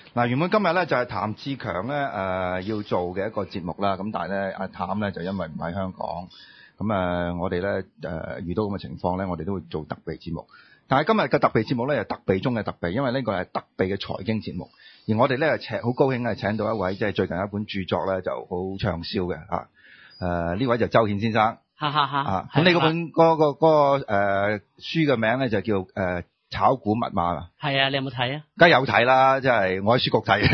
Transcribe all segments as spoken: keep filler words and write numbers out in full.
嗱，原本今日咧就係譚志強咧誒要做嘅一個節目啦，咁但係咧阿譚咧就因為唔喺香港，咁誒我哋咧誒遇到咁嘅情況咧，我哋都會做特備節目。但係今日嘅特備節目咧係特備中嘅特備，因為呢個係特備嘅財經節目，而我哋咧係請好高興係請到一位即係最近一本著作咧就好暢銷嘅嚇，誒呢位就周顯先生， 哈哈哈。 啊，咁你嗰本嗰個嗰個誒書嘅名咧就叫誒炒股密碼啊。 係啊，你有冇睇啊？ 梗係有睇啦，即係我喺書局睇。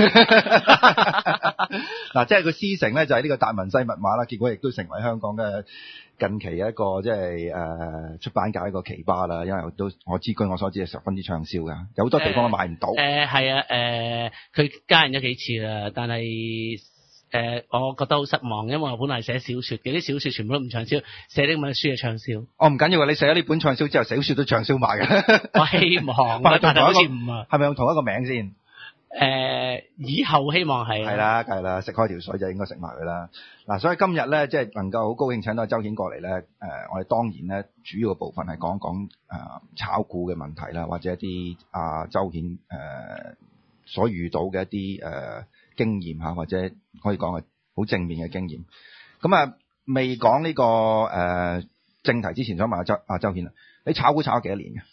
嗱，即係個師承咧就係呢個達文西密碼啦，結果亦都成為香港嘅近期一個即係誒出版界一個奇葩啦，因為都我知據我所知係十分之暢銷嘅，有好多地方都買唔到。 誒係啊，誒佢加印咗幾次啦，但係誒、呃、我覺得好失望，因為我本來係寫小説嘅，啲小説全部都唔暢銷，寫呢本書係暢銷。 我唔緊要啊，你寫咗呢本暢銷之後，小説都暢銷埋嘅。 我希望，但係好似唔啊。 係咪用同一個名先？ 誒、呃，以後希望係。係啦，係啦，食開條水就應該食埋佢啦。嗱，所以今日咧，即係能夠好高興請到周顯過嚟咧。誒、呃，我哋當然咧，主要嘅部分係講講誒炒股嘅問題啦，或者一啲啊周顯誒所遇到嘅一啲誒、呃、經驗嚇，或者可以講係好正面嘅經驗。咁啊，未講呢個誒、呃、正題之前，想問阿周阿周顯啊，你炒股炒咗幾多年嘅？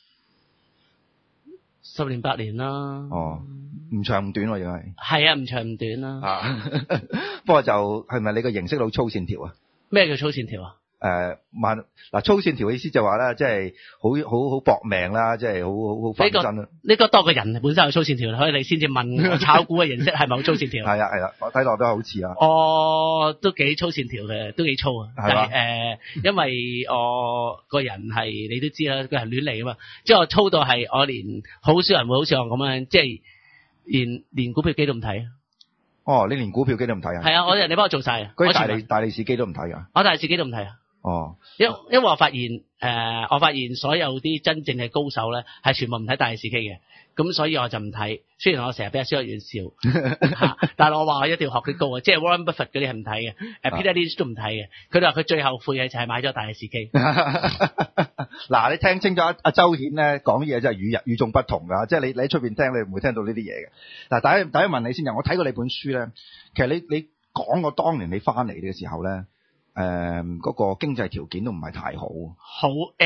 十年八年啦。 哦，唔長唔短喎，又係。係啊，唔長唔短啦。 啊，不過就係咪你個形式好粗線條啊？ 咩叫粗線條啊？ 誒、呃，慢嗱粗線條嘅意思就話咧，即係好好好搏命啦，即係好好好翻身啦。 呢個多個人本身有粗線條，所以你先至問我炒股嘅形式係咪好粗線條？ 係啊係啊，我睇落都好似啊。 我都幾粗線條嘅，都幾粗啊。 係嘛？誒、 呃，因為我個人係你都知啦，個人亂嚟啊嘛。即係我粗到係我連好少人會好似我咁樣，即係連連股票機都唔睇啊。 哦，你連股票機都唔睇啊？ 係啊，我人哋幫我做晒啊。 嗰啲大利大利是機都唔睇啊？ 我大利是機都唔睇啊。 哦， 因因為我發現誒、呃，我發現所有啲真正嘅高手咧，係全部唔睇大利是機嘅，咁所以我就唔睇。雖然我成日俾阿蕭學員笑，但係我話我一定要學啲高啊，即係 Warren Buffett 嗰啲係唔睇嘅，誒、啊、Peter Lynch 都唔睇嘅。佢哋話佢最後悔嘅就係買咗大利是機。 嗱，你聽清楚阿阿周顯咧講嘢真係與人與眾不同㗎，即係你你喺出邊聽你唔會聽到呢啲嘢嘅。嗱，第一第一問你先，我睇過你本書咧，其實你你講過當年你翻嚟嘅時候咧。誒、呃，嗰、那個經濟條件都唔係太好， 好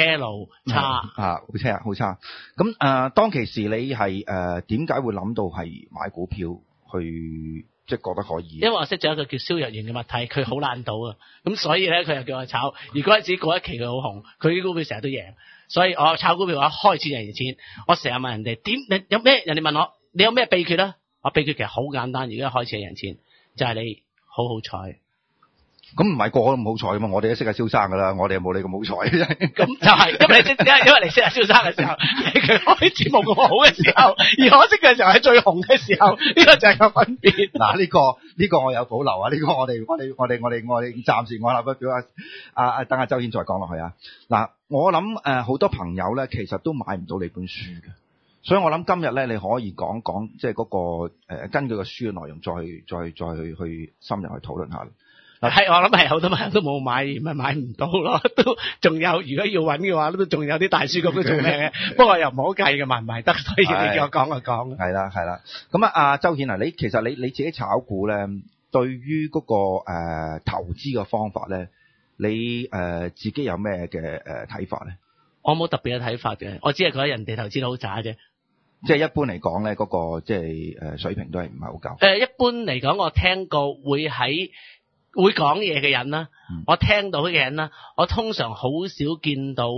L 差啊，好差，好差。咁誒、呃，當其時你係誒點解會諗到係買股票去，即係覺得可以？ 因為我識咗一個叫蕭若元嘅物體，佢好爛賭啊，咁所以咧佢又叫我炒。如果自己嗰一期佢好紅，佢啲股票成日都贏，所以我炒股票嘅話開始贏錢。我成日問人哋點，你有咩？人哋問我你有咩秘訣啊？我秘訣其實好簡單，而家開始贏錢就係、是、你好好彩。 咁唔係個個都咁好彩嘛，我哋都識阿蕭生噶啦，我哋又冇你咁好彩。 咁就係、是、因為你識，因為你識阿蕭生嘅時候，佢開始冇咁好嘅時候，而我識嘅時候係最紅嘅時候，呢、這個就係個分別。 嗱，呢個呢個我有保留啊，呢、這個我哋我哋我哋我哋我哋暫時我立不表啊，啊啊等阿周顯再講落去啊。嗱，我諗誒好多朋友咧，其實都買唔到你本書嘅，所以我諗今日咧你可以講講，即係嗰個誒、呃、根據個書嘅內容再，再再再去去深入去討論下。 係，我諗係好多朋友都冇買，咪買唔到咯。都仲有，如果要揾嘅話，都仲有啲大書局都仲咩嘅。不過又唔好計嘅，買唔買得，所以你叫我講就講。係啦，係啦。咁啊，阿周顯啊，你其實你你自己炒股咧，對於嗰、那個誒、呃、投資嘅方法咧，你誒、呃、自己有咩嘅誒睇法咧？ 我冇特別嘅睇法嘅，我只係覺得人哋投資得好渣啫。 即係一般嚟講咧，嗰、那個即係誒水平都係唔係好夠。誒、 呃，一般嚟講，我聽過會喺。會講嘢嘅人啦，我聽到嘅人啦，我通常好少見到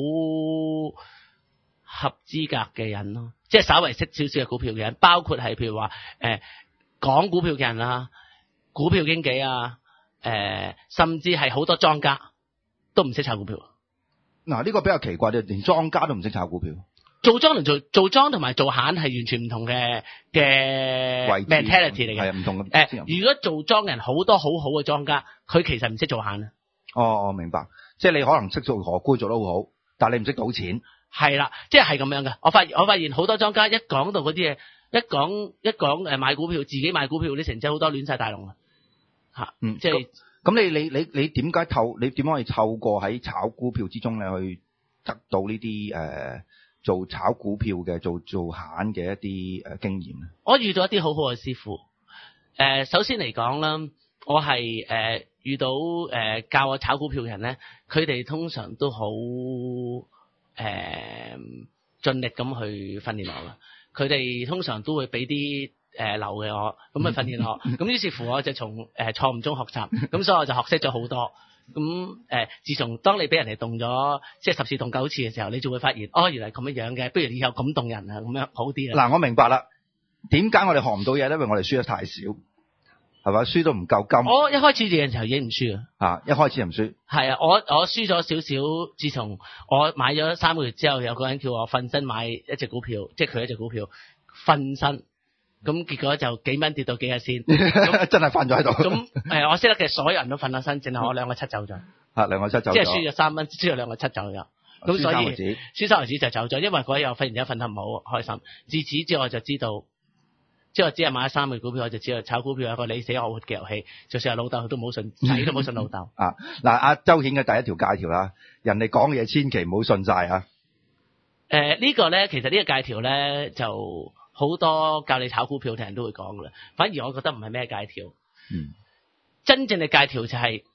合資格嘅人咯，即係稍微識少少嘅股票嘅人，包括係譬如話誒講股票嘅人啊，股票經紀啊，誒、呃、甚至係好多莊家都唔識炒股票。 嗱，呢個比較奇怪，就連莊家都唔識炒股票。 做莊同做做莊同埋做閒係完全唔同嘅嘅 mentality 嚟嘅，係唔同嘅。誒、呃，如果做莊人好多好好嘅莊家，佢其實唔識做閒啊。 哦，我明白，即係你可能識做荷官做得好好，但係你唔識賭錢。係啦，即係係咁樣嘅。我發現我發現好多莊家一講到嗰啲嘢，一講一講誒買股票，自己買股票啲成績好多亂晒大龍啊。吓，嗯，即係咁你你你你點解透？你點可以透過喺炒股票之中咧去得到呢啲誒？ 做炒股票嘅、做做閒嘅一啲誒經驗咧？ 我遇到一啲好好嘅師傅。誒、呃，首先嚟講啦，我係誒、呃、遇到誒、呃、教我炒股票嘅人咧，佢哋通常都好誒盡力咁去訓練我啦。佢哋通常都會俾啲誒流嘅我，咁去訓練我。咁於是乎我就從誒、呃、錯誤中學習，咁所以我就學識咗好多。咁誒、呃，自從當你俾人哋動咗即係十次動九次嘅時候，你就會發現，哦，原來咁樣樣嘅，不如以後咁動人啊，咁樣好啲啊。 嗱，我明白啦。點解我哋學唔到嘢咧？因為我哋輸得太少，係咪？輸都唔夠金。 我一開始嘅時候已經唔輸啊。 啊，一開始就唔輸。 係啊，我我輸咗少少。自從我買咗三個月之後，有個人叫我瞓身買一隻股票，即係佢一隻股票瞓身，咁結果就幾蚊跌到幾日先， 真係瞓咗喺度。 咁誒，我識得嘅所有人都瞓咗身，淨係我兩個七走咗。 啊，兩個七走咗。 即係輸咗三蚊，輸咗兩個七走咗。咁所以輸三毫子就走咗，因為嗰日我忽然之間瞓得唔好開心。自此之後我就知道。即係我只係買咗三個股票，我就知道炒股票係一個你死我活嘅遊戲。就算係老豆，佢都冇信，仔都冇信老豆。 啊，嗱，阿周顯嘅第一條戒條啦，人哋講嘅嘢千祈唔好信晒啊。 誒、呃，這個、呢個咧，其實呢個戒條咧，就好多教你炒股票嘅人都會講噶啦。反而我覺得唔係咩戒條。 嗯。真正嘅戒條就係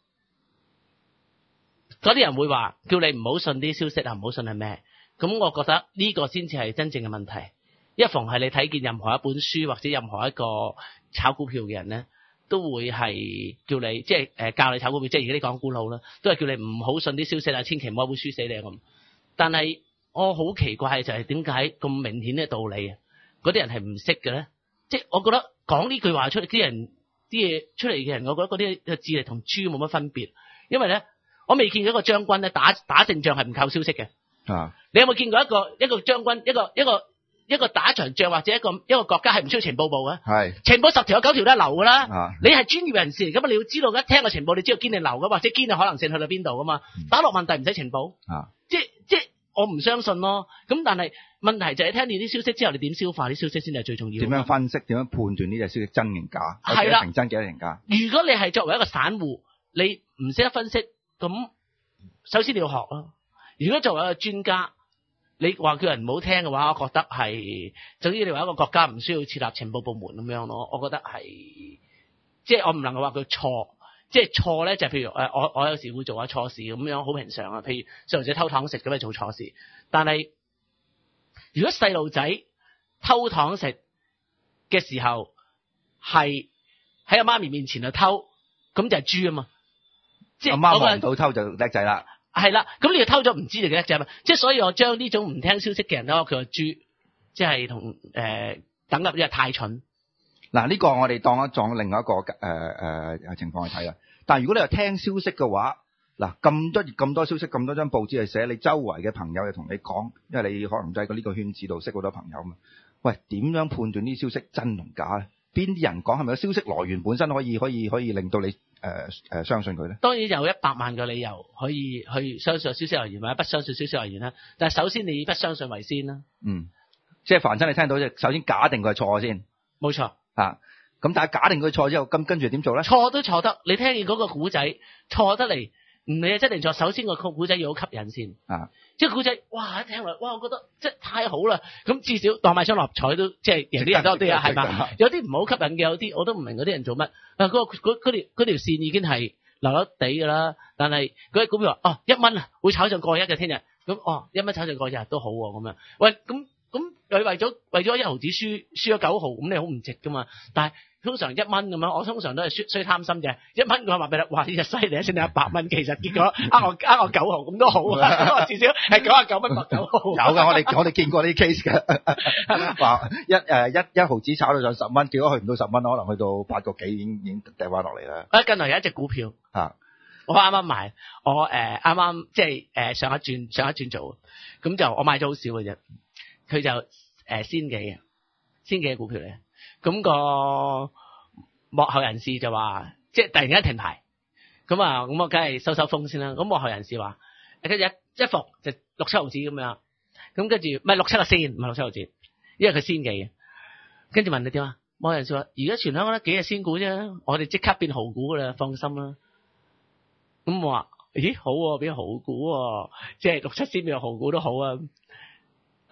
嗰啲人會話叫你唔好信啲消息啊，唔好信係咩？咁我覺得呢個先至係真正嘅問題。一逢係你睇見任何一本書或者任何一個炒股票嘅人咧，都會係叫你即係誒教你炒股票，即係而家啲講股佬啦，都係叫你唔好信啲消息啊，千祈唔好會輸死你咁。但係我好奇怪就係點解咁明顯嘅道理啊，嗰啲人係唔識嘅咧？即係我覺得講呢句話出嚟啲人啲嘢出嚟嘅人，我覺得嗰啲嘅智力同豬冇乜分別，因為咧我未見過一個將軍咧打打勝仗係唔靠消息嘅。 啊！ 你有冇見過一個一個將軍一個一個？一個一個打場仗或者一個一個國家係唔需要情報部嘅，係情報十條有九條都係流噶啦。啊、你係專業人士嚟，咁你要知道一聽個情報，你知道堅定流噶，或者堅嘅可能性去到邊度噶嘛？嗯、打落問題唔使情報，啊、即即我唔相信咯。咁但係問題就係聽完啲消息之後，你點消化啲消息先係最重要。點樣分析？點樣判斷呢隻消息真定假？係啦，成真幾多成假？如果你係作為一個散戶，你唔識得分析，咁首先你要學咯。如果作為一個專家，你話叫人唔好聽嘅話，我覺得係，總之你話一個國家唔需要設立情報部門咁樣咯。我覺得係，即係我唔能夠話佢錯，即係錯咧就係譬如誒，我我有時會做下錯事咁樣，好平常啊。譬如細路仔偷糖食咁樣做錯事，但係如果細路仔偷糖食嘅時候係喺阿媽咪面前就偷，咁就係豬啊嘛。即係阿媽望到偷就叻仔啦。係啦，咁你又偷咗唔知你嘅叻仔嘛？即係所以我將呢種唔聽消息嘅人咧，佢話豬，即係同誒等入呢個太蠢。嗱，呢個我哋當一當另外一個誒誒、呃呃、情況去睇啦。但係如果你話聽消息嘅話，嗱咁多咁多消息，咁多張報紙係寫，你周圍嘅朋友又同你講，因為你可能就喺呢個圈子度識好多朋友嘛。喂，點樣判斷呢啲消息真同假咧？邊啲人講係咪個消息來源本身可以可以可以令到你誒誒、呃、相信佢咧？當然有一百萬個理由可以去相信消息來源或者不相信消息來源啦。但係首先你以不相信為先啦。嗯，即係凡親你聽到即首先假定佢係錯先。冇錯啊。咁但係假定佢錯之後，咁跟住點做咧？錯都錯得，你聽見嗰個古仔錯得嚟。唔理啊，真定錯。首先個古仔要好吸引先，啊，即係古仔，哇！一聽落，哇！我覺得即係太好啦。咁至少當買張六合彩都即係贏啲人都有啲啊，係嘛？有啲唔好吸引嘅，有啲我都唔明嗰啲人做乜。啊，嗰個嗰嗰條嗰條線已經係流流地噶啦，但係嗰啲股票話哦一蚊啊，會炒上過一嘅聽日，咁哦一蚊炒上過一都好喎咁樣。喂，咁咁你為咗為咗一毫子輸輸咗九毫，咁你好唔值噶嘛？但係通常一蚊咁樣，我通常都係衰衰貪心嘅。一蚊我話俾你，哇！呢隻犀利，升到一百蚊，其實結果呃我呃我九毫咁都好啊，至少係九啊九蚊或九毫。有噶，我哋我哋見過呢啲 case 嘅，話一誒一一毫子炒到上十蚊，結果去唔到十蚊，可能去到八個幾已經已經掉翻落嚟啦。啊，近來有一隻股票啊，我啱啱買，我誒啱啱即係誒上一轉上一轉做，咁就我買咗好少嘅啫，佢就誒先幾嘅先幾嘅股票嚟。咁、那個幕後人士就話，即係突然間停牌，咁啊，咁我梗係收收風先啦。咁幕後人士話，跟住一一伏就六七毫子咁樣，咁跟住唔係六七個先，唔係六七毫子，因為佢先幾嘅。跟住問你點啊？幕後人士話，而家全香港得幾隻仙股啫，我哋即刻變豪股噶啦，放心啦。咁我話，咦好喎、啊，變豪股喎、啊，即係六七仙變豪股都好啊。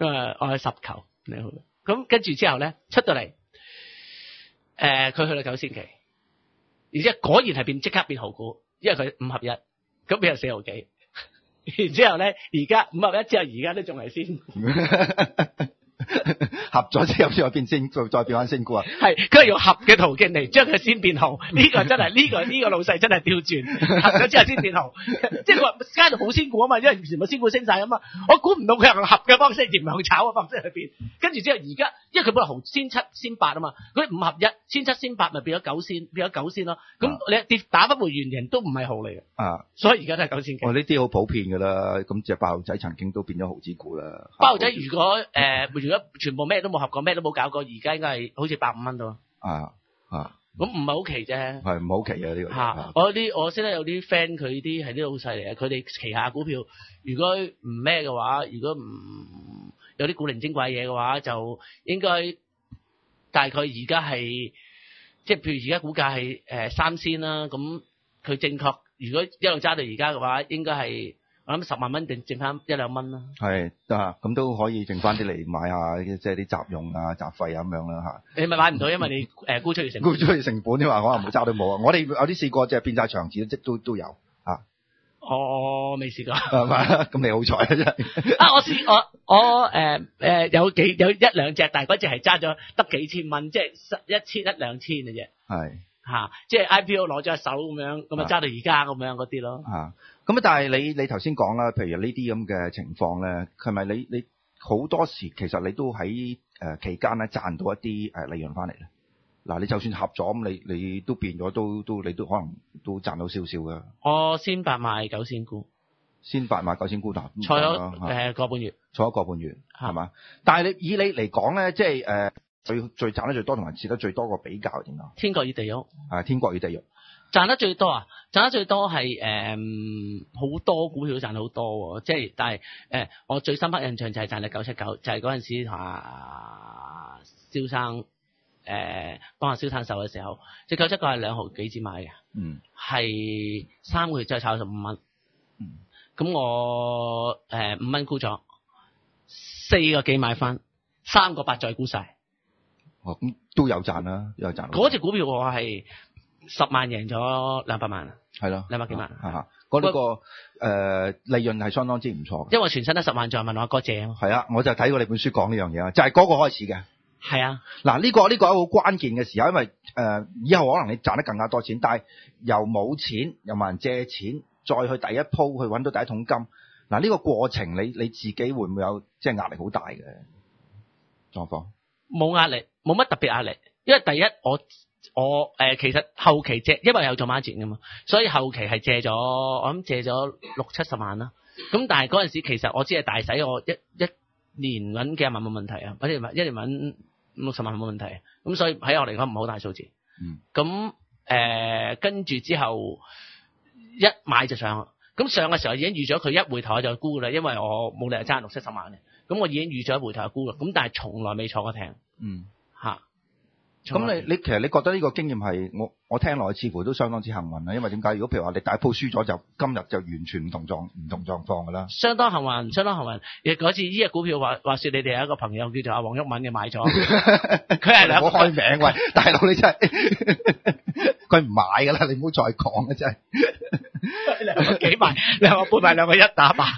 咁啊我係十球你好，咁跟住之後咧出到嚟，誒、呃、佢去到九仙期，而且果然係變即刻變毫股，因為佢五合一，咁變係四毫幾，然之後咧而家五合一之後而家都仲係仙股。 合咗之後再變仙，再再變翻仙股啊！ 係，佢係用合嘅途徑嚟將佢先變紅。呢、這個真係呢、這個呢、這個老細真係調轉，合咗之後先變紅。即係佢話街度冇仙股啊嘛，因為以前冇仙股升晒啊嘛。我估唔到佢係用合嘅方式，而唔係用炒嘅方式去變。跟住之後而家，因為佢本來紅先七先八啊嘛，佢五合一先七先八咪變咗九仙，變咗九仙咯。咁、啊、你跌打不回原形都唔係號嚟嘅。啊，所以而家都係九仙幾。 哦，呢啲好普遍㗎啦。咁隻爆仔曾經都變咗毫子股啦。 爆仔如果誒、呃，如果全部咩都冇合過，咩都冇搞過，而家應該係好似百五蚊到。啊啊，咁唔係好奇啫。係唔好奇啊呢個。嚇！我啲我識得有啲 friend 佢啲係啲老細嚟嘅，佢哋旗下股票如果唔咩嘅話，如果唔有啲古靈精怪嘢嘅話，就應該大概而家係即係譬如而家股價係誒三仙啦，咁佢正確如果一路揸到而家嘅話，應該係。我諗十萬蚊定剩翻一兩蚊啦，係得咁都可以剩翻啲嚟買下，即係啲雜用啊、雜費啊咁樣啦吓。你咪買唔到，因為你誒沽出去成沽出去成本，你話可能冇揸到冇啊。我哋有啲試過，即係變晒牆紙，即都都有啊。我未試過，係嘛？咁你好彩啊真係。啊，我試我我誒誒、呃、有幾有一兩隻，但係嗰隻係揸咗得幾千蚊，即係一千一兩千嘅啫。係。吓、啊，即係 I P O 攞咗一手咁樣，咁啊揸到而家咁樣嗰啲咯。啊，咁啊，但係你你頭先講啦，譬如呢啲咁嘅情況咧，係咪你你好多時其實你都喺誒、呃、期間咧賺到一啲誒利潤翻嚟咧？嗱，你就算合咗咁，你你都變咗都都你都可能都賺到少少噶。我先八買九仙股，先八買九仙股，嗱，坐咗誒個半月，坐咗個半月係嘛？但係你以你嚟講咧，即係誒。呃最最賺得最多同埋蝕得最多個比較係點啊？天國與地獄係天國與地獄賺得最多啊！賺得最多係誒好多股票都賺得好多，即係但係誒、呃、我最深刻印象就係賺到九七九，就係嗰陣時同阿蕭生誒幫阿蕭生手嘅時候，隻九七九係兩毫幾紙買嘅，嗯，係三個月之後炒十五蚊，嗯，咁我誒五蚊沽咗，四個幾買翻，三個八再沽晒。哦，咁都有賺啦，有賺。嗰隻股票我係十萬贏咗兩百萬啊，係咯，兩百幾萬。係嚇，嗰呢個誒、呃、利潤係相當之唔錯。因為全身得十萬，再問我阿哥借。係啊，我就睇過你本書講呢樣嘢啊，就係、是、嗰個開始嘅。係啊，嗱呢、這個呢、這個係好關鍵嘅時候，因為誒、呃、以後可能你賺得更加多錢，但係又冇錢，又冇人借錢，再去第一鋪去揾到第一桶金。嗱、呃、呢、這個過程你你自己會唔會有即係壓力好大嘅狀況？冇壓力，冇乜特別壓力，因為第一我我誒、呃、其實後期借，因為有做孖展噶嘛，所以後期係借咗我諗借咗六七十萬啦。咁但係嗰陣時其實我只係大使，我一一年搵幾十萬冇問題啊，或者一年搵五六十萬冇問題。咁所以喺我嚟講唔好大數字。嗯。咁誒跟住之後一買就上，咁上嘅時候已經預咗佢一回頭就沽啦，因為我冇理由爭六七十萬嘅。咁我已經預咗一回頭就沽啦，咁但係從來未坐過艇。嗯，吓。咁你你其實你覺得呢個經驗係我我聽落去似乎都相當之幸運啦，因為點解？如果譬如話你第一鋪輸咗，就今日就完全唔同狀唔同狀況噶啦。相當幸運，相當幸運。亦嗰次呢隻股票話話說，你哋有一個朋友叫做阿黃毓民嘅買咗，佢係兩個開名喂，大佬你真係佢唔買噶啦，你唔好再講啦，真係兩個幾萬，兩個半買，兩個一打八。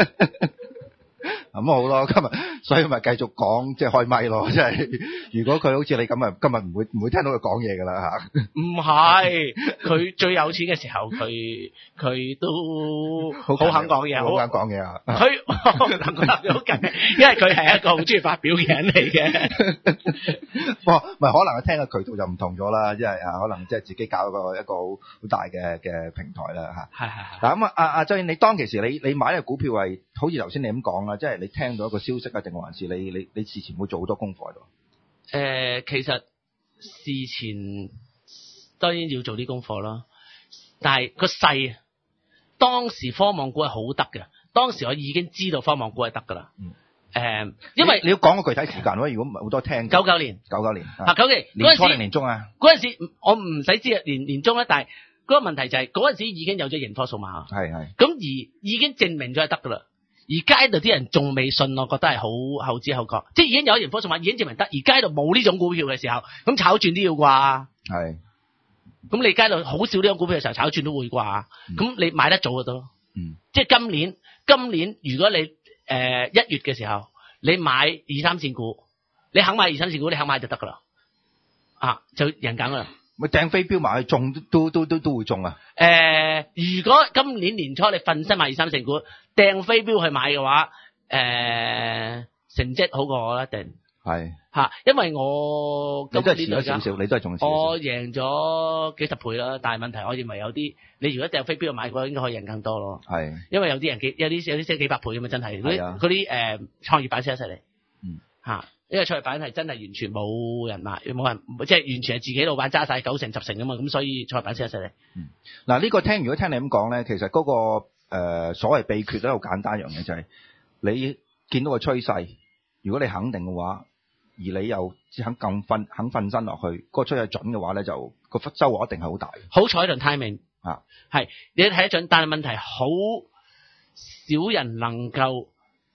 咁好咯，今日所以咪繼續講，即係開咪咯，即係如果佢好似你咁啊，今日唔會唔會聽到佢講嘢噶啦吓。唔係，佢最有錢嘅時候，佢佢都好肯講嘢，好肯講嘢啊。佢能夠答到好近，因為佢係一個好中意發表嘅人嚟嘅。哇，咪可能佢聽嘅渠道就唔同咗啦，即係啊，可能即係自己搞一個一個好好大嘅嘅平台啦吓。係係係。嗱咁啊，阿阿周燕，你當其時你你買嘅股票係好似頭先你咁講啦，即係你聽到一個消息啊，定還是你你你事前會做好多功課喺度？誒、呃，其實事前當然要做啲功課啦，但係個勢，當時科網股係好得嘅，當時我已經知道科網股係得噶啦。嗯。誒、呃，因為你，你要講個具體時間咯，如果唔係好多聽。九九年。九九年。啊，九九年。年初定年中啊？嗰陣時我唔使知啊，年年中咧，但係嗰個問題就係嗰陣時已經有咗盈科數碼。係係。咁而已經證明咗係得噶啦。而而街度啲人仲未信，我覺得係好後知後覺。即係已經有人科仲話已經證明得，而街度冇呢種股票嘅時候，咁炒轉都要啩？ 係。 咁你街度好少呢種股票嘅時候，炒轉都會啩？咁、嗯、你買得早就得咯。 嗯。即係今年，今年如果你誒一、呃、月嘅時候，你買二三線股，你肯買二三線股，你肯買就得噶啦。啊，就贏緊噶啦。 咪掟飛鏢埋去中都都都都會中啊！ 誒、呃，如果今年年初你瞓身買二三成股，掟飛鏢去買嘅話，誒、呃，成績好過我一定係吓，因為我今年你都係遲咗少少，你都係中咗少少。 我贏咗幾十倍啦，但係問題我認為有啲，你如果掟飛鏢去買嘅話，應該可以贏更多咯。係，因為有啲人幾有啲有啲升幾百倍咁嘛，真係嗰啲嗰啲誒創業板先一犀利，嗯吓。因為創業板係真係完全冇人買，冇人即係完全係自己老闆揸晒九成十成噶嘛，咁所以創業板先一犀利。 嗯，嗱、這、呢個聽如果聽你咁講咧，其實嗰、那個誒、呃、所謂秘訣都好簡單一樣嘢，就係、是、你見到個趨勢，如果你肯定嘅話，而你又肯咁瞓肯瞓身落去，嗰、那個趨勢準嘅話咧，就個收穫一定係好大。好彩同 timing 啊，係你睇得準，但係問題好少人能夠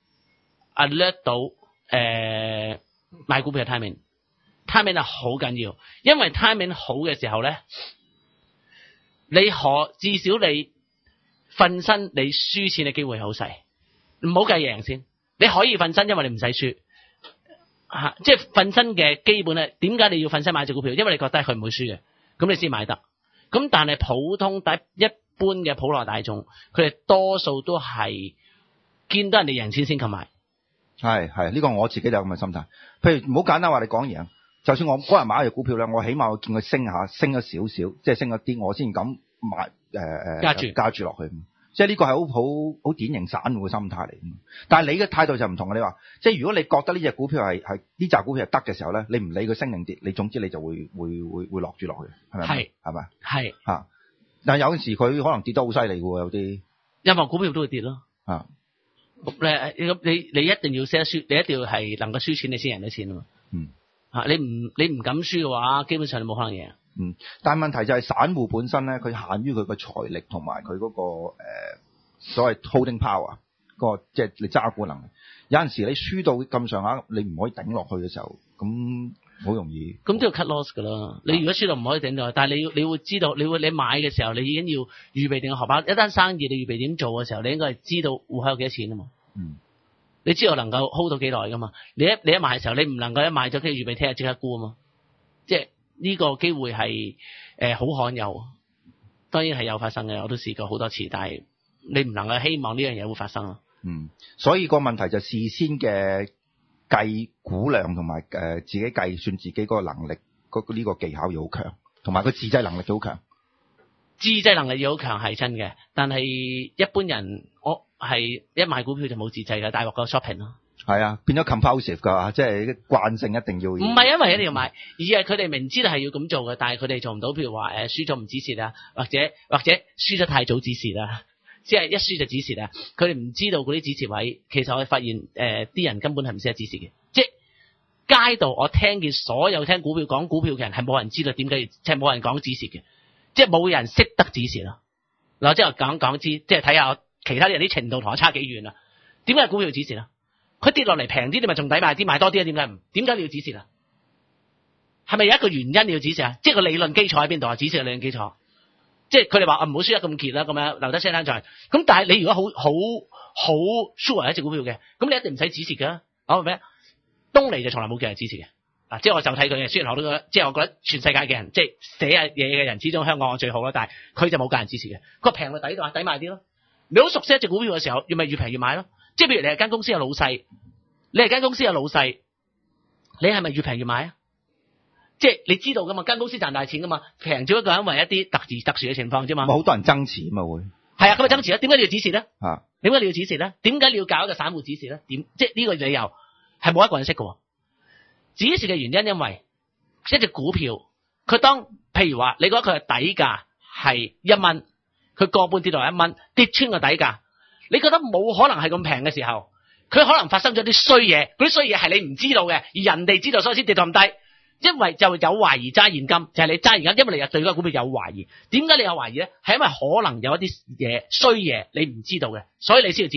alert 到誒。呃買股票嘅 timing，timing 係好緊要，因為 timing 好嘅時候咧，你可至少你瞓身你輸錢嘅機會好細，唔好計贏先，你可以瞓身，因為你唔使輸，吓、啊，即係瞓身嘅基本咧，點解你要瞓身買隻股票？因為你覺得佢唔會輸嘅，咁你先買得。咁但係普通第一般嘅普羅大眾，佢哋多數都係見到人哋贏錢先購買。係係，呢、這個我自己就有咁嘅心態。譬如唔好簡單話你講贏，就算我嗰日買隻股票咧，我起碼我見佢升下，升咗少少，即係升咗啲，我先敢買誒誒加住加住落去。即係呢個係好好好典型散戶嘅心態嚟。但係你嘅態度就唔同，你話即係如果你覺得呢隻股票係係呢隻股票係得嘅時候咧，你唔理佢升定跌，你總之你就會會會會落住落去，係咪？係係咪？係嚇。但係有陣時佢可能跌得好犀利嘅喎，有啲任何股票都會跌咯。啊。你你你一定要識得輸，你一定要係能夠輸錢，你先贏得錢啊嘛。嗯，吓你唔你唔敢輸嘅話，基本上你冇可能贏。嗯，但係問題就係散戶本身咧，佢限於佢個財力同埋佢嗰個誒、呃、所謂 holding power 個即係你揸股能力。有陣時你輸到咁上下，你唔可以頂落去嘅時候，咁好容易。咁都要 cut loss 噶啦。你如果輸到唔可以頂落去，但係你要你會知道，你會你買嘅時候，你已經要預備定個荷包。一單生意你預備點做嘅時候，你應該係知道戶口有幾多錢啊嘛。嗯，你知道能夠 hold 到幾耐噶嘛？你一你一買嘅時候，你唔能夠一買咗跟住預備聽日即刻沽啊嘛。即係呢個機會係誒好罕有，當然係有發生嘅，我都試過好多次，但係你唔能夠希望呢樣嘢會發生咯。嗯，所以個問題就事先嘅計估量同埋誒自己計算自己嗰個能力，嗰呢個技巧要好強，同埋個自制能力都好強。自制能力要好強係真嘅，但係一般人我係一買股票就冇自制嘅，大鑊個 shopping 咯。係啊，變咗 compulsive 㗎，即係慣性一定要。唔係因為一定要買，而係佢哋明知道係要咁做嘅，但係佢哋做唔到。譬如話誒輸咗唔止蝕啊，或者或者輸得太早止蝕啦，即係一輸就止蝕啊。佢哋唔知道嗰啲止蝕位，其實我發現誒啲、呃、人根本係唔識得止蝕嘅。即係街度我聽見所有聽股票講股票嘅人係冇人知道點解，即係冇人講止蝕嘅。即係冇人識得止蝕咯，嗱即係講講知，即係睇下其他啲人啲程度同我差幾遠啊？點解股票止蝕啊？佢跌落嚟平啲，你咪仲抵買啲買多啲啊？點解唔？點解你要止蝕啊？係咪有一個原因你要止蝕啊？即係個理論基礎喺邊度啊？止蝕嘅理論基礎，即係佢哋話啊唔好輸得咁竭啦，咁樣留得聲單在。咁但係你如果好好好 sure 一隻股票嘅，咁你一定唔使止蝕噶。好咩？東尼就從來冇叫人止蝕嘅。嗱，即係我就睇佢嘅，雖然我都覺得，即係我覺得全世界嘅人，即係寫嘢嘅人，始終香港我最好啦。但係佢就冇教人支持嘅，佢平咪抵到，抵買啲咯。你好熟悉一隻股票嘅時候，越咪越平越買咯。即係譬如你係間公司嘅老細，你係間公司嘅老細，你係咪越平越買啊？即係你知道噶嘛，間公司賺大錢噶嘛，平咗一個因為一啲特殊特殊嘅情況啫嘛。好多人爭持嘛會。係啊，咁咪爭持啦。點解你要指示咧？啊，點解你要指示咧？點解你要搞一個散戶指示咧？點即係呢個理由係冇一個人識嘅。止蝕嘅原因，因為一隻股票，佢當譬如話，你覺得佢嘅底價係一蚊，佢個半跌到一蚊，跌穿個底價，你覺得冇可能係咁平嘅時候，佢可能發生咗啲衰嘢，嗰啲衰嘢係你唔知道嘅，而人哋知道所以先跌到咁低，因為就有懷疑揸現金，就係、是、你揸現金，因為你又對嗰個股票有懷疑。點解你有懷疑咧？係因為可能有一啲嘢衰嘢你唔知道嘅，所以你先要止蝕。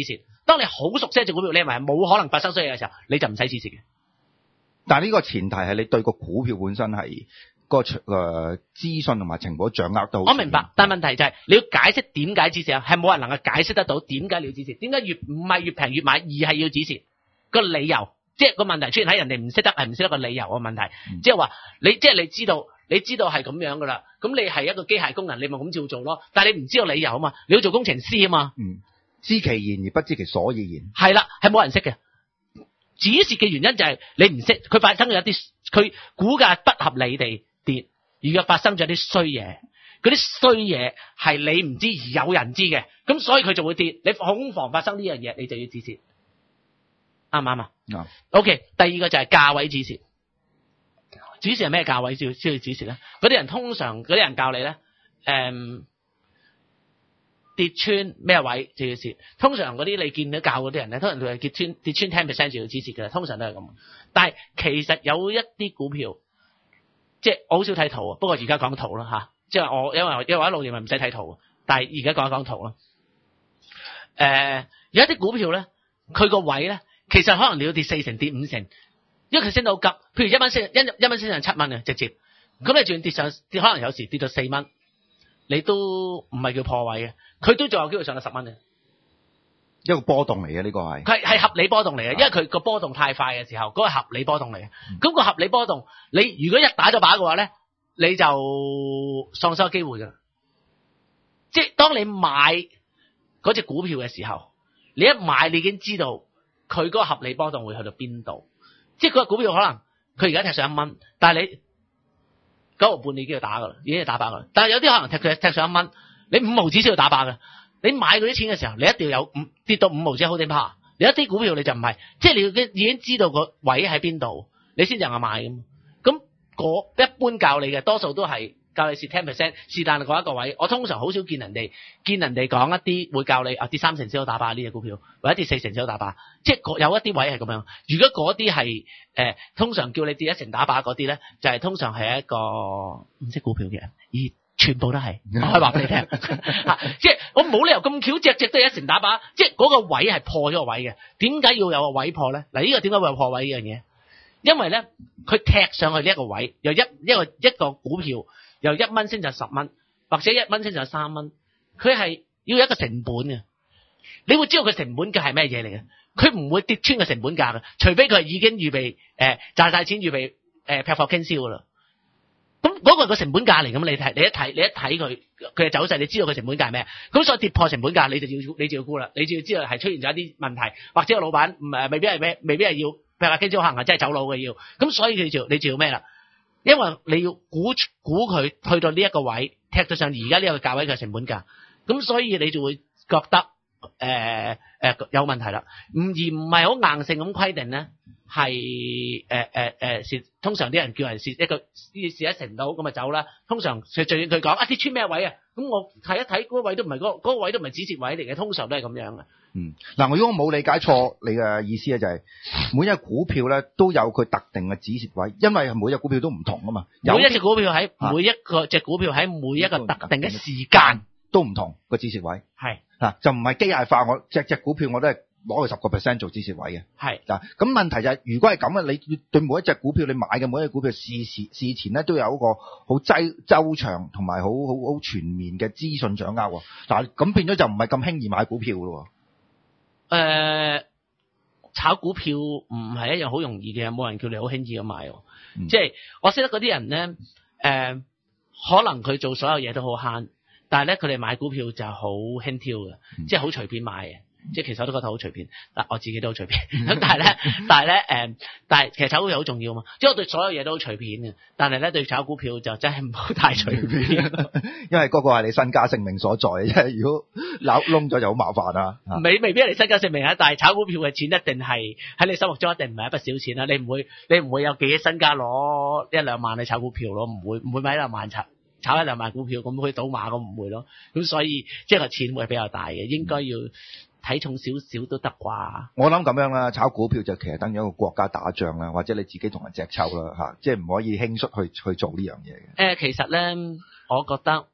當你好熟悉一隻股票，你係咪冇可能發生衰嘢嘅時候，你就唔使止蝕嘅。 但係呢個前提係你對個股票本身係個誒資訊同埋情報掌握到。 我明白，但係問題就係、是、你要解釋點解止蝕啊，係冇人能夠解釋得到點解你要止蝕，點解越唔係越平越買，而係要止蝕個理由，即係個問題出現喺人哋唔識得係唔識得個理由嘅問題，即係話你即係你知道你知道係咁樣噶啦，咁你係一個機械工人，你咪咁照做咯，但係你唔知道理由啊嘛，你要做工程師啊嘛， 嗯，知其然而不知其所以然， 係啦，係冇人識嘅。止蝕嘅原因就係你唔識，佢發生咗一啲佢股價不合理地跌，而又發生咗啲衰嘢，嗰啲衰嘢係你唔知而有人知嘅，咁所以佢就會跌。你恐防發生呢樣嘢，你就要止蝕，啱唔啱啊？啱。OK，第二個就係價位止蝕。止蝕係咩價位先要先要止蝕咧？嗰啲人通常嗰啲人教你咧，誒、嗯。跌穿咩位就要蝕，通常嗰啲你見到教嗰啲人咧，通常都係跌穿跌穿 ten percent 就要止蝕嘅，通常都係咁。但係其實有一啲股票，即係我好少睇圖啊，不過而家講圖啦吓，即係我因為因為我一路認為唔使睇圖，但係而家講一講圖啦。誒、呃，有一啲股票咧，佢個位咧，其實可能你要跌四成跌五成，因為佢升到好急，譬如一蚊升一一蚊升上七蚊啊，直接，咁你仲跌上跌，可能有時跌到四蚊。你都唔係叫破位嘅，佢都仲有機會上到十蚊嘅， 一個波動嚟嘅呢個係， 佢係合理波動嚟嘅，因為佢個波動太快嘅時候，嗰、嗰個合理波動嚟嘅。咁、嗯、個合理波動，你如果一打咗靶嘅話咧，你就喪失機會㗎。即係當你買嗰隻股票嘅時候，你一買你已經知道佢嗰個合理波動會去到邊度。即係嗰個股票可能佢而家踢上一蚊，但係你九毫半你已經要打噶啦，已經要打靶噶啦。但係有啲可能踢佢踢上一蚊，你五毫子先要打靶噶。你買嗰啲錢嘅時候，你一定要有五跌到五毫子好定怕。你一啲股票你就唔係，即係你要已經知道個位喺邊度，你先至係買咁。咁嗰一般教你嘅多數都係教你蝕 ten percent， 是但嗰一個位。我通常好少見人哋見人哋講一啲會教你啊跌三成先好打靶呢隻股票，或者跌四成先好打靶。即係有一啲位係咁樣。如果嗰啲係誒通常叫你跌一成打靶嗰啲咧，就係、是、通常係一個唔識股票嘅人，而全部都係我可以話俾你聽。即係我冇理由咁巧隻隻都係一成打靶，即係嗰個位係破咗個位嘅。點解要有個位破咧？嗱，呢個點解會有破位呢樣嘢？因為咧佢踢上去呢一個位，由一一個一個股票由一蚊升就十蚊，或者一蚊升就三蚊，佢係要有一個成本嘅。你會知道佢成本價係咩嘢嚟嘅？佢唔會跌穿個成本價嘅，除非佢係已經預備誒賺晒錢預備誒劈貨傾銷噶啦。咁嗰個係個成本價嚟，咁你睇你一睇你一睇佢佢嘅走勢，你知道佢成本價係咩？咁所以跌破成本價，你就要你就要估啦，你就要知道係出現咗一啲問題，或者個老闆唔誒未必係咩，未必係要劈貨傾銷行啊，真係走佬嘅要。咁所以佢就你就要咩啦？因為你要估估佢去到呢一個位，踢到上而家呢個價位嘅成本價，咁所以你就會覺得誒誒、呃呃、有問題啦。唔而唔係好硬性咁規定咧，係誒誒誒蝕。通常啲人叫人蝕一個蝕一成到咁咪走啦。通常最最佢講啊跌穿咩位啊？咁我睇一睇嗰個位都唔係嗰嗰個位都唔係止蝕位嚟嘅，通常都係咁樣嘅。嗯， 嗱，如果我冇理解錯你嘅意思咧，就係每一隻股票咧都有佢特定嘅止蝕位，因為每隻股票都唔同啊嘛。 每一隻股票喺每一個隻、啊、股票喺每一個特定嘅時間都唔同個止蝕位。 係嗱、啊，就唔係機械化，我隻隻股票我都係攞佢十個 percent 做止蝕位嘅。係嗱，咁問題就係、是、如果係咁啊，你對每一隻股票你買嘅每一隻股票事事事前咧都有一個好周周詳同埋好好好全面嘅資訊掌握。嗱，咁變咗就唔係咁輕易買股票咯。 誒、呃，炒股票唔係一樣好容易嘅，冇人叫你好輕易咁買。嗯、即係我識得嗰啲人咧，誒、呃，可能佢做所有嘢都好慳，但係咧佢哋買股票就好輕佻嘅，嗯、即係好隨便買嘅。即係其實我都覺得好隨便，但我自己都好隨便。咁但係咧，但係咧，誒，但係其實炒股票好重要嘛。即係我對所有嘢都好隨便嘅，但係咧對炒股票就真係唔好太隨便。 因為嗰個係你身家性命所在，即係如果扭窿咗就好麻煩啊。 未未必係你身家性命啊，但係炒股票嘅錢一定係喺你心目中一定唔係一筆小錢啦。你唔會你唔會有幾億身家攞一兩萬去炒股票咯，唔會唔會買一兩萬炒炒一兩萬股票咁去賭馬咁唔會咯。咁所以即係個錢會比較大嘅，應該要睇重少少都得啩。我諗咁樣啦，炒股票就其實等於一個國家打仗啦，或者你自己同人隻抽啦吓，即係唔可以輕率去去做呢樣嘢嘅。誒、呃，其實咧，我覺得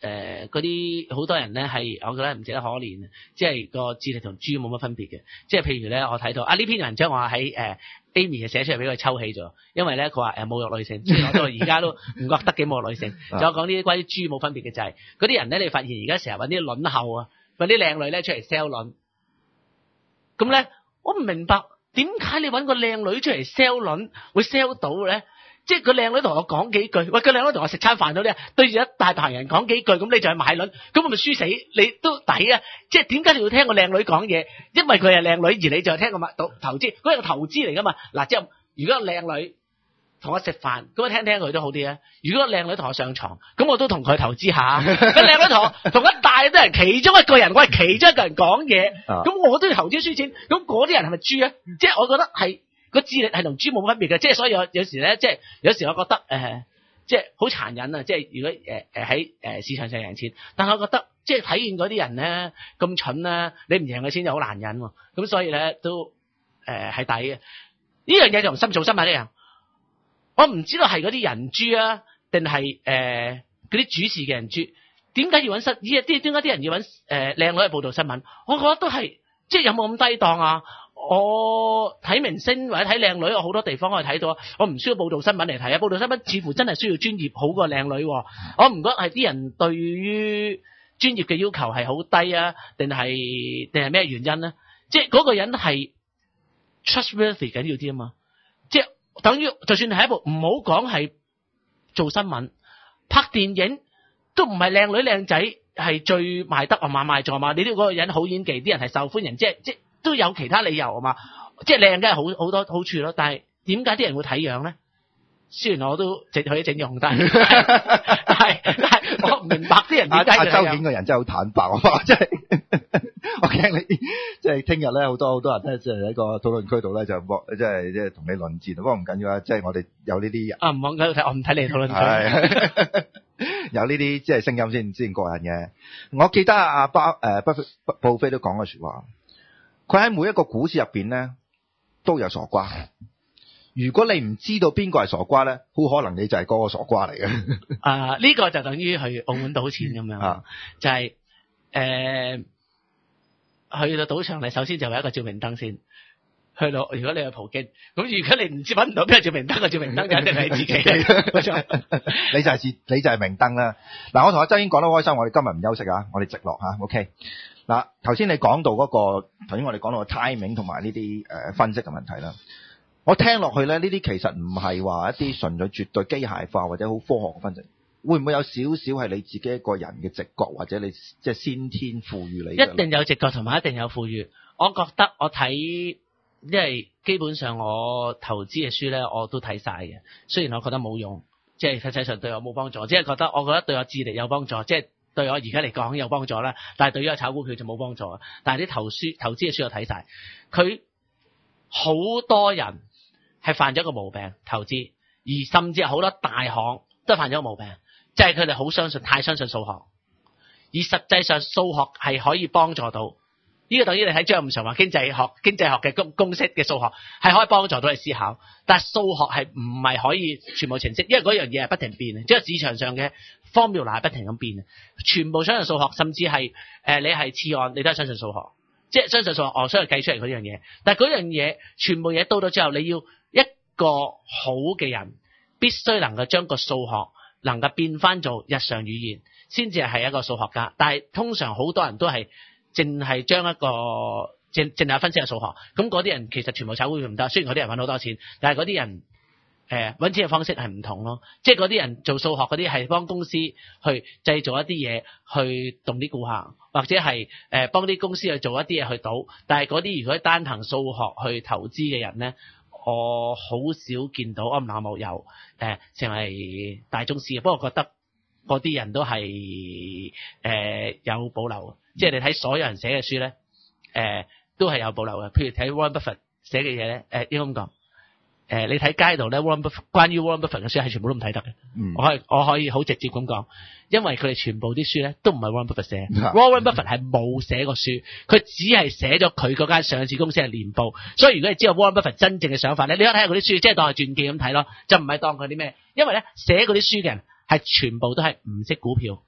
誒嗰啲好多人咧係，我覺得唔值得可憐，即係個智力同豬冇乜分別嘅。即係譬如咧，我睇到啊呢篇文章我喺誒 Amy 嘅寫出嚟俾佢抽起咗，因為咧佢話誒侮辱女性，雖然我到而家都唔覺得幾侮辱女性。就我講呢啲關於豬冇分別嘅就係嗰啲人咧，你發現而家成日揾啲卵后啊，揾啲靚女咧出嚟 sell 卵。咁咧，我唔明白點解你揾個靚女出嚟 sell 卵會 sell 到咧？即係個靚女同我講幾句，喂，個靚女同我食餐飯到咧，對住一大排人講幾句，咁你就係買卵，咁我咪輸死，你都抵啊！即係點解你要聽個靚女講嘢？因為佢係靚女，而你就聽個買投投資，嗰係個投資嚟噶嘛？嗱，即係如果個靚女同我食飯，咁我聽聽佢都好啲啊！如果個靚女同我上床，咁我都同佢投資下。個靚女同我同一大堆人，其中一個人，我係其中一個人講嘢，咁我都要投資輸錢，咁嗰啲人係咪豬啊？即係我覺得係。個智力係同豬冇分別嘅，即係所以我有時咧，即係有時我覺得誒、呃，即係好殘忍啊！即係如果誒誒喺誒市場上贏錢，但係我覺得即係睇見嗰啲人咧咁蠢咧，你唔贏佢錢就好難忍喎。咁所以咧都誒係抵嘅。呢樣嘢就同新做新聞一樣，我唔知道係嗰啲人豬啊，定係誒嗰啲主持嘅人豬？點解要揾新？依啲點解啲人要揾誒靚女去報導新聞？我覺得都係即係有冇咁低檔啊？我睇明星或者睇靚女，我好多地方可以睇到，我唔需要報道新聞嚟睇啊！報道新聞似乎真係需要專業好過靚女，我唔覺得係啲人對於專業嘅要求係好低啊，定係定係咩原因咧？即係嗰個人係 trustworthy 緊要啲啊嘛！即係等於就算係一部唔好講係做新聞拍電影，都唔係靚女靚仔係最賣得啊嘛，賣座嘛！你都嗰個人好演技，啲人係受歡迎，即係即係。都有其他理由啊嘛，即係靚梗係好好多好處咯，但係點解啲人會睇樣咧？雖然我都直去整容，但係但係但係我唔明白啲人點解阿周顯個人真係好坦白啊！即係我驚你，即係聽日咧好多好多人咧，即係喺個討論區度咧就即係即係同你論戰，不過唔緊要啊，即係我哋有呢啲人啊，唔好喺度睇，我唔睇你討論區， 有呢啲即係聲音先先過癮嘅。我記得阿巴誒巴布菲都講過說話。佢喺每一個股市入邊咧都有傻瓜。如果你唔知道邊個係傻瓜咧，好可能你就係嗰個傻瓜嚟嘅。 啊，呢、這個就等於去澳門賭錢咁樣，啊、就係、是、誒、呃、去到賭場，你首先就有一個照明燈先。去到如果你去葡京，咁如果你唔知揾唔到邊個照明燈，個照明燈就一定係自己你就係、是、你就係明燈啦。嗱，我同阿周英講得開心，我哋今日唔休息啊，我哋直落吓 OK。嗱，頭先你講到嗰、那個，頭先我哋講到個 timing 同埋呢啲誒分析嘅問題啦。我聽落去咧，呢啲其實唔係話一啲純粹絕對機械化或者好科學嘅分析，會唔會有少少係你自己一個人嘅直覺，或者你即係先天賦予你？一定有直覺同埋一定有賦予。我覺得我睇，因為基本上我投資嘅書咧，我都睇晒嘅。雖然我覺得冇用，即係實際上對我冇幫助，只係覺得我覺得對我智力有幫助，即係。對我而家嚟講有幫助啦，但係對於我炒股票就冇幫助。但係啲投書投資嘅書我睇晒，佢好多人係犯咗一個毛病，投資，而甚至係好多大行都犯咗個毛病，即係佢哋好相信，太相信數學，而實際上數學係可以幫助到。呢、這個等於你睇張五常話經濟學經濟學嘅公公式嘅數學係可以幫助到你思考，但係數學係唔係可以全部程式，因為嗰樣嘢係不停變嘅，即係市場上嘅 formula 係不停咁變嘅，全部相信數學，甚至係誒、呃、你係次案你都係相信數學，即係相信數學，我相信計出嚟嗰樣嘢，但係嗰樣嘢全部嘢到咗之後，你要一個好嘅人必須能夠將個數學能夠變翻做日常語言，先至係一個數學家。但係通常好多人都係淨係將一個淨淨係分析下數學，咁嗰啲人其實全部炒股票唔得。雖然嗰啲人揾好多錢，但係嗰啲人誒揾錢嘅方式係唔同咯。即係嗰啲人做數學嗰啲係幫公司去製造一啲嘢去動啲顧客，或者係誒幫啲公司去做一啲嘢去賭。但係嗰啲如果單憑數學去投資嘅人咧，我好少見到，我唔係冇有誒成為大宗師嘅。不過覺得嗰啲人都係誒、呃、有保留。即係你睇所有人寫嘅書咧，誒、呃、都係有保留嘅。譬如睇 Warren Buffett 寫嘅嘢咧，誒應該咁講，誒、呃、你睇街度咧 Warren Buffett 關於 Warren Buffett 嘅書係全部都唔睇得嘅。嗯，我可以我可以好直接咁講，因為佢哋全部啲書咧都唔係 Warren Buffett 寫。Warren Buffett 係冇寫過書，佢只係寫咗佢嗰間上市公司嘅年報。所以如果你知道 Warren Buffett 真正嘅想法咧，你可以睇下佢啲書，即係當係傳記咁睇咯，就唔係當佢啲咩。因為咧寫嗰啲書嘅人係全部都係唔識股票。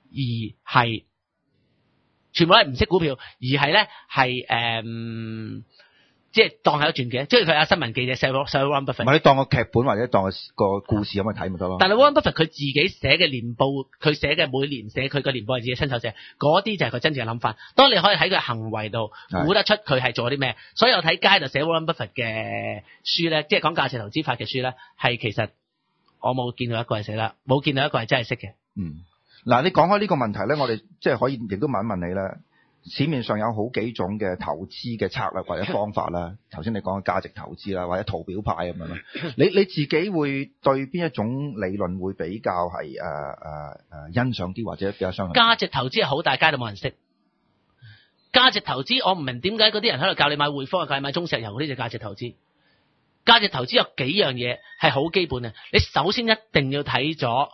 而係全部都係唔識股票，而係咧係誒，即係當係一個傳記，即係佢有新聞記者寫寫 Warren Buffett。 唔係你當個劇本或者當個個故事咁去睇咪得咯？ 但係 Warren Buffett 佢自己寫嘅年報，佢寫嘅每年寫佢個年報係自己親手寫，嗰啲就係佢真正嘅諗法。當你可以喺佢行為度估得出佢係做啲咩，所以我睇街度寫 Warren Buffett 嘅書咧，即係講價值投資法嘅書咧，係其實我冇見到一個係寫啦，冇見到一個係真係識嘅。 嗯，嗱，你講開呢個問題咧，我哋即係可以亦都問一問你啦。市面上有好幾種嘅投資嘅策略或者方法啦，頭先你講嘅價值投資啦，或者圖表派咁樣啦。你你自己會對邊一種理論會比較係誒誒誒欣賞啲，或者比較相信？ 價值投資係好大街都冇人識。價值投資我唔明點解嗰啲人喺度教你買匯豐啊，教你買中石油嗰啲就價值投資。價值投資有幾樣嘢係好基本嘅，你首先一定要睇咗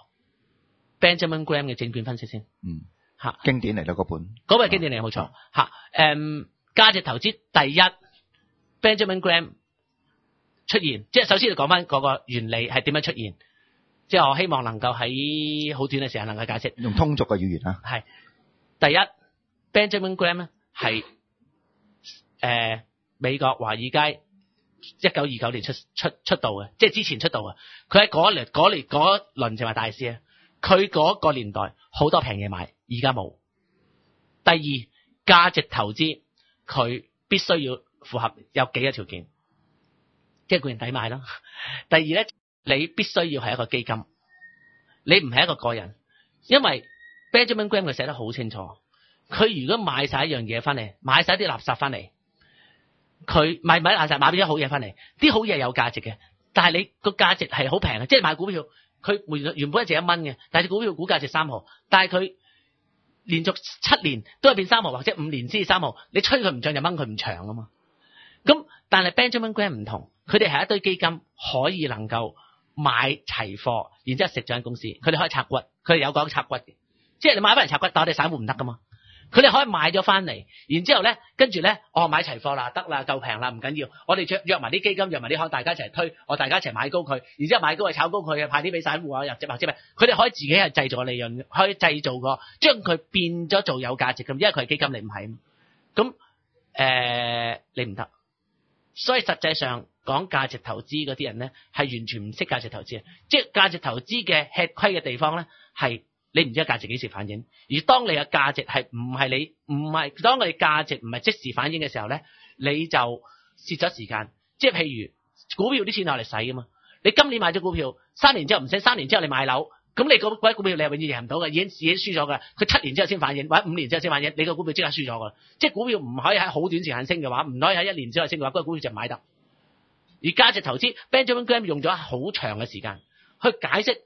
Benjamin Graham 嘅證券分析先。 嗯。 吓， 經典嚟啦嗰本， 嗰本係經典嚟，冇錯。吓，誒，價值投資第一 ，Benjamin Graham 出現，即係首先要講翻嗰個原理係點樣出現，即係我希望能夠喺好短嘅時間能夠解釋， 用通俗嘅語言啊。 係第一 ，Benjamin Graham 咧係誒美國華爾街一九二九年出出出道嘅，即係之前出道嘅，佢喺嗰輪嗰年嗰輪就係大師啊，佢嗰個年代好多平嘢買。而家冇。第二，價值投資佢必須要符合有幾個條件，即係固然抵買啦。第二咧，你必須要係一個基金，你唔係一個個人，因為 Benjamin Graham 佢寫得好清楚，佢如果買晒一樣嘢翻嚟，買晒啲垃圾翻嚟，佢買買垃圾買咗好嘢翻嚟，啲好嘢有價值嘅，但係你個價值係好平嘅，即係買股票，佢原原本係值一蚊嘅，但係股票股價值三毫，但係佢連續七年都係變三毫，或者五年先至三毫，你吹佢唔漲就掹佢唔長啊嘛。咁但係 Benjamin Graham 唔同，佢哋係一堆基金可以能夠買齊貨，然之後食咗間公司，佢哋可以拆骨，佢哋有講拆骨嘅，即係你買翻嚟拆骨，但我哋散戶唔得噶嘛。佢哋可以買咗翻嚟，然之後咧，跟住咧，我買齊貨啦，得啦，夠平啦，唔緊要，我哋約約埋啲基金，約埋啲行，大家一齊推，我大家一齊買高佢，然之後買高係炒高佢嘅，派啲俾散戶啊，入隻或者咩，佢哋可以自己係製造個利潤，可以製造個將佢變咗做有價值咁，因為佢係基金，你唔係，咁誒、呃、你唔得，所以實際上講價值投資嗰啲人咧，係完全唔識價值投資，即係價值投資嘅吃虧嘅地方咧係。你唔知個價值幾時反映，而當你嘅價值係唔係你唔係當你價值唔係即時反映嘅時候咧，你就蝕咗時間。即係譬如股票啲錢攞嚟使噶嘛，你今年買咗股票，三年之後唔使，三年之後你買樓，咁你嗰鬼股票你係永遠贏唔到嘅，已經已經輸咗噶啦。佢七年之後先反映，或者五年之後先反映，你個股票即刻輸咗噶啦。即係股票唔可以喺好短時間升嘅話，唔可以喺一年之後升嘅話，嗰個股票就唔買得。而價值投資 Benjamin Graham 用咗好長嘅時間去解釋。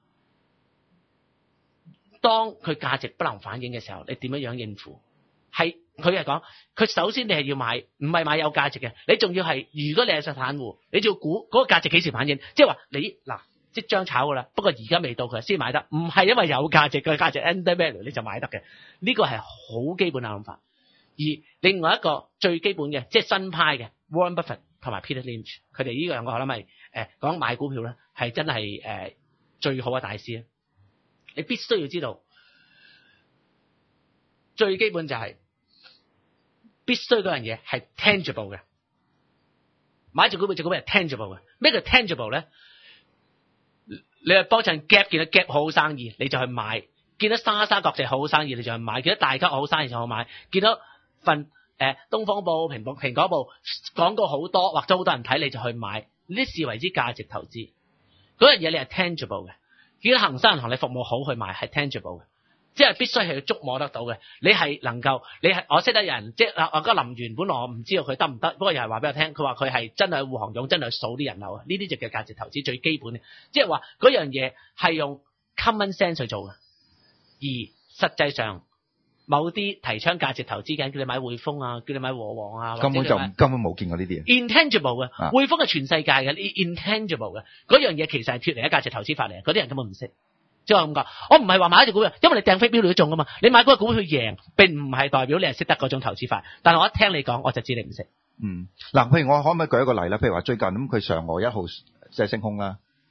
當佢價值不能反映嘅時候，你點樣樣應付？係佢係講，佢首先你係要買，唔係買有價值嘅，你仲要係，如果你係實散戶，你就要估嗰個價值幾時反映？即係話你嗱即將炒噶啦，不過而家未到佢先買得，唔係因為有價值嘅價值 end value 你就買得嘅，呢個係好基本嘅諗法。而另外一個最基本嘅，即係新派嘅 Warren Buffett 同埋 Peter Lynch，佢哋呢兩個我諗係誒講買股票咧，係真係誒、呃、最好嘅大師。你必須要知道，最基本就係、是、必須嗰樣嘢係 tangible 嘅。買隻股票隻股票係 tangible 嘅。咩叫 tangible 咧？你係幫襯 Gap 見到 Gap 好好生意，你就去買；見到莎莎國際好好生意，你就去買；見到大吉好生意就去買；見到份誒、呃、東方報、蘋果蘋果報廣告好多或者好多人睇，你就去買。呢啲視為之價值投資。嗰樣嘢你係 tangible 嘅。見到恒生銀行你服務好去買係 tangible 嘅，即係必須係觸摸得到嘅。你係能夠，你係我識得人，即係啊啊個林源，本來我唔知道佢得唔得，不過有人話俾我聽，佢話佢係真係護航勇，真係數啲人流啊！呢啲就叫價值投資最基本嘅，即係話嗰樣嘢係用 common sense 去做嘅，而實際上某啲提倡價值投資嘅人叫你買匯豐啊，叫你買和黃啊， 根本就根本冇見過呢啲嘢。 intangible 嘅，匯豐係全世界嘅 intangible 嘅，嗰樣嘢其實係脫離咗價值投資法嚟，嗰啲人根本唔識。即係我咁講，我唔係話買一隻股票，因為你掟飛鏢你都中噶嘛。你買嗰個股票去贏，並唔係代表你係識得嗰種投資法。但係我一聽你講，我就知你唔識。 嗯，嗱，譬如我可唔可以舉一個例啦？譬如話最近咁，佢嫦娥一號即係升空啦。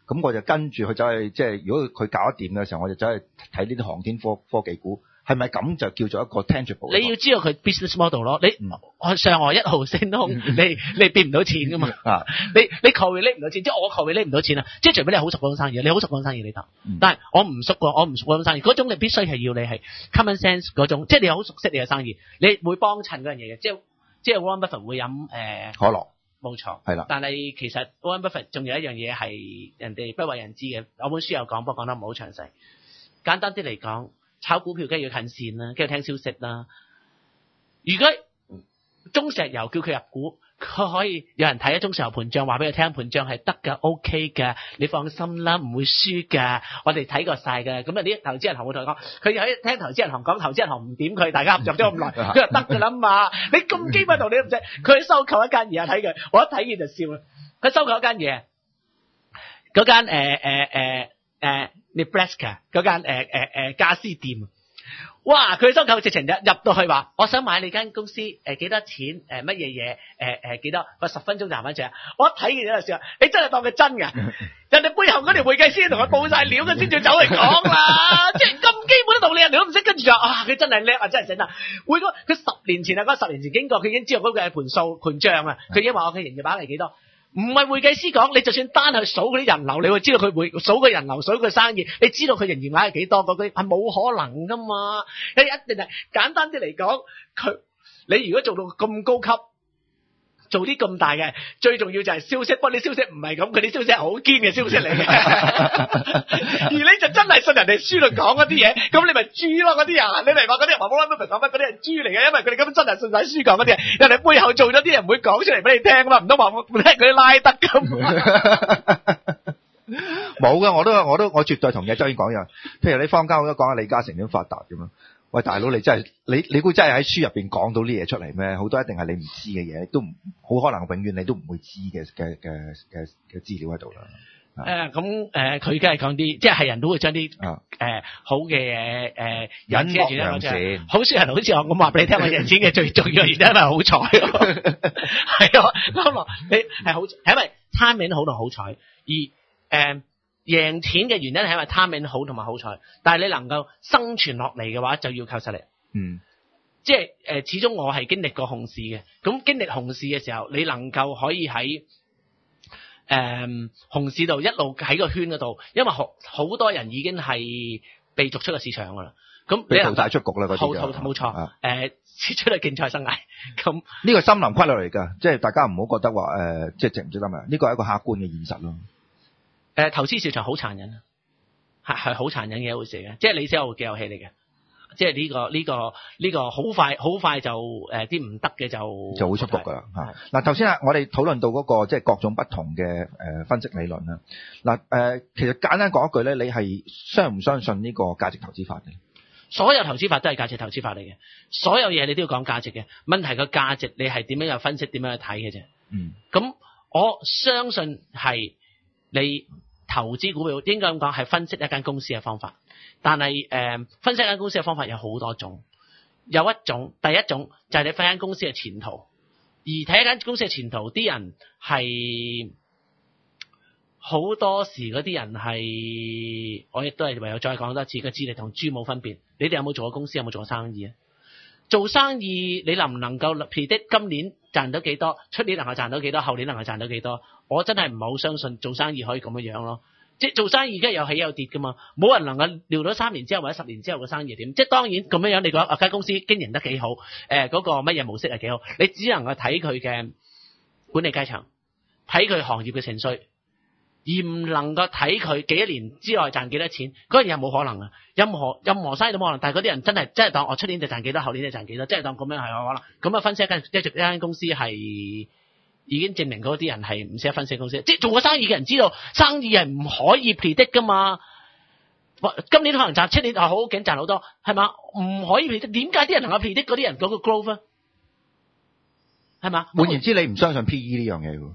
咁我就跟住佢走去，即係如果佢搞得掂嘅時候，我就走去睇呢啲航天科科技股。係咪咁就叫做一個 tangible？ 你要知道佢 business model 咯，你、嗯、上海一號升空，嗯、你你變唔到錢噶嘛？啊、你你 correlate 唔到錢，即係我 correlate 唔到錢啊！即係除非你好熟嗰種生意，你好熟嗰種生意你得，嗯、但係我唔熟喎，我唔熟嗰種生意，嗰種你必須係要你係 common sense 嗰種，即係你好熟悉你嘅生意，你會幫襯嗰樣嘢嘅，即係即係 Warren Buffett 會飲誒、呃、 可樂， 冇錯， 係啦。 但係其實 Warren Buffett 仲有一樣嘢係人哋不為人知嘅，我本書有講，不過講得唔好詳細。簡單啲嚟講。炒股票梗係要近線啦，梗係聽消息啦。如果中石油叫佢入股，佢可以有人睇一中石油盤賬，話俾佢聽盤賬係得㗎 OK 㗎，你放心啦，唔會輸㗎。我哋睇過晒㗎。咁啊啲投資銀行會同佢講，佢又喺聽投資銀行講，投資銀行唔點佢，大家合作咗咁耐，佢就得㗎啦嘛。你咁基本道理都唔識，佢收購一間嘢睇佢，我一睇見就笑啦。佢收購一間嘢，嗰間誒誒誒誒。Nebraska 嗰間誒誒誒家私店，哇！佢收購直情入入到去話，我想買你間公司誒、呃、幾多錢誒乜嘢嘢誒誒幾多，我十分鐘就還翻錢。我一睇見咗就笑，你真係當佢真㗎？人哋背後嗰條會計師同佢報晒料嘅先至走嚟講啦，即係咁基本嘅道理人哋都唔識，跟住就啊佢真係叻啊，真係醒啊！會嗰佢十年前啊，嗰十年前經過，佢已經知道嗰個係盤數盤帳啊，佢已經話我嘅營業額係幾多。唔係會計師講，你就算單去數嗰啲人流，你會知道佢會數個人流，數個生意，你知道佢營業額係幾多，嗰啲係冇可能噶嘛。你一定係簡單啲嚟講，佢你如果做到咁高級，做啲咁大嘅，最重要就係消息。不過啲消息唔係咁，佢啲消息係好堅嘅消息嚟嘅。而你就真係信人哋書度講嗰啲嘢，咁你咪豬咯嗰啲人。你明白嗰啲人話冇啦啦，講乜嗰啲係豬嚟嘅，因為佢哋根本真係信晒書講嗰啲嘢。人哋背後做咗啲人唔會講出嚟俾你聽啊嘛，唔通話聽佢啲拉得咁？ 冇噶，我都我都我絕對同意周先講樣。譬如你坊間好多講下李嘉誠點發達咁樣。喂，大佬，你真係你你估真係喺書入邊講到啲嘢出嚟咩？好多一定係你唔知嘅嘢，都唔好可能永遠你都唔會知嘅嘅嘅嘅嘅資料喺度啦。 誒咁誒，佢梗係講啲，即係係人都會將啲誒好嘅嘢誒引車住啦。嗰好少人好似我咁話俾你聽，我贏錢嘅最重要嘅原因係好彩。係啊，咁你係好係因為 timing 好同好彩，而誒。呃贏錢嘅原因係因為 timing 好同埋好彩，但係你能夠生存落嚟嘅話，就要靠實力。嗯，即係誒、呃，始終我係經歷過熊市嘅，咁經歷熊市嘅時候，你能夠可以喺誒、呃、熊市度一路喺個圈嗰度，因為好好多人已經係被逐出個市場噶啦，咁你淘汰出局啦，嗰啲就冇錯。誒、呃，出嚟競賽生涯，咁呢個森林規律嚟噶，即係大家唔好覺得話誒、呃，即係值唔值得啊？呢個係一個客觀嘅現實咯。 誒、呃，投資市場好殘忍，係係好殘忍嘅一回事嘅，即係你先有嘅遊戲嚟嘅，即係呢、這個呢、這個呢、這個好快好快就誒啲唔得嘅就就會出局噶啦吓。嗱，頭先啊，我哋討論到嗰、那個即係各種不同嘅誒、呃、分析理論啦。嗱、呃、誒，其實簡單講一句咧，你係相唔相信呢個價值投資法嘅？所有投資法都係價值投資法嚟嘅，所有嘢你都要講價值嘅。問題個價值你係點樣去分析，點樣去睇嘅啫。嗯，咁我相信係。你投資股票應該咁講係分析一間公司嘅方法，但係誒、呃、分析一間公司嘅方法有好多種，有一種第一種就係你分析一間公司嘅前途，而睇一間公司嘅前途，啲人係好多時嗰啲人係，我亦都係唯有再講多次，個智力同豬冇分別。你哋有冇做過公司，有冇做過生意啊？做生意你能唔能夠 predict 今年賺到幾多，出年能夠賺到幾多，後年能夠賺到幾多？我真係唔係好相信做生意可以咁樣樣咯。即係做生意而家有起有跌噶嘛，冇人能夠料到三年之後或者十年之後嘅生意點。即係當然咁樣樣，你講啊間公司經營得幾好，誒、呃、嗰、嗰個乜嘢模式係幾好，你只能夠睇佢嘅管理階層，睇佢行業嘅情緒。而唔能夠睇佢幾多年之內賺幾多錢，嗰樣嘢冇可能啊！任何任何生意都冇可能，但係嗰啲人真係真係當我出年就賺幾多，後年就賺幾多，即係當咁樣係有可能。咁啊分析一間一一間公司係已經證明嗰啲人係唔識得分析公司，即係做過生意嘅人知道生意係唔可以 predict 噶嘛。今年可能賺，出年係好勁賺好多，係嘛？唔可以 predict，點解啲人能夠 predict 嗰啲人嗰個 growth 啊？係嘛？換言之，你唔相信 P E 呢樣嘢喎？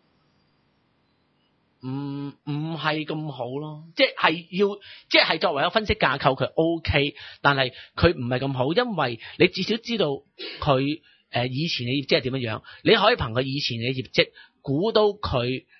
唔唔係咁好咯，即係要即係作為一個分析架構佢 OK，但係佢唔係咁好，因為你至少知道佢誒、呃、以前嘅業績係點樣樣，你可以憑佢以前嘅業績估到佢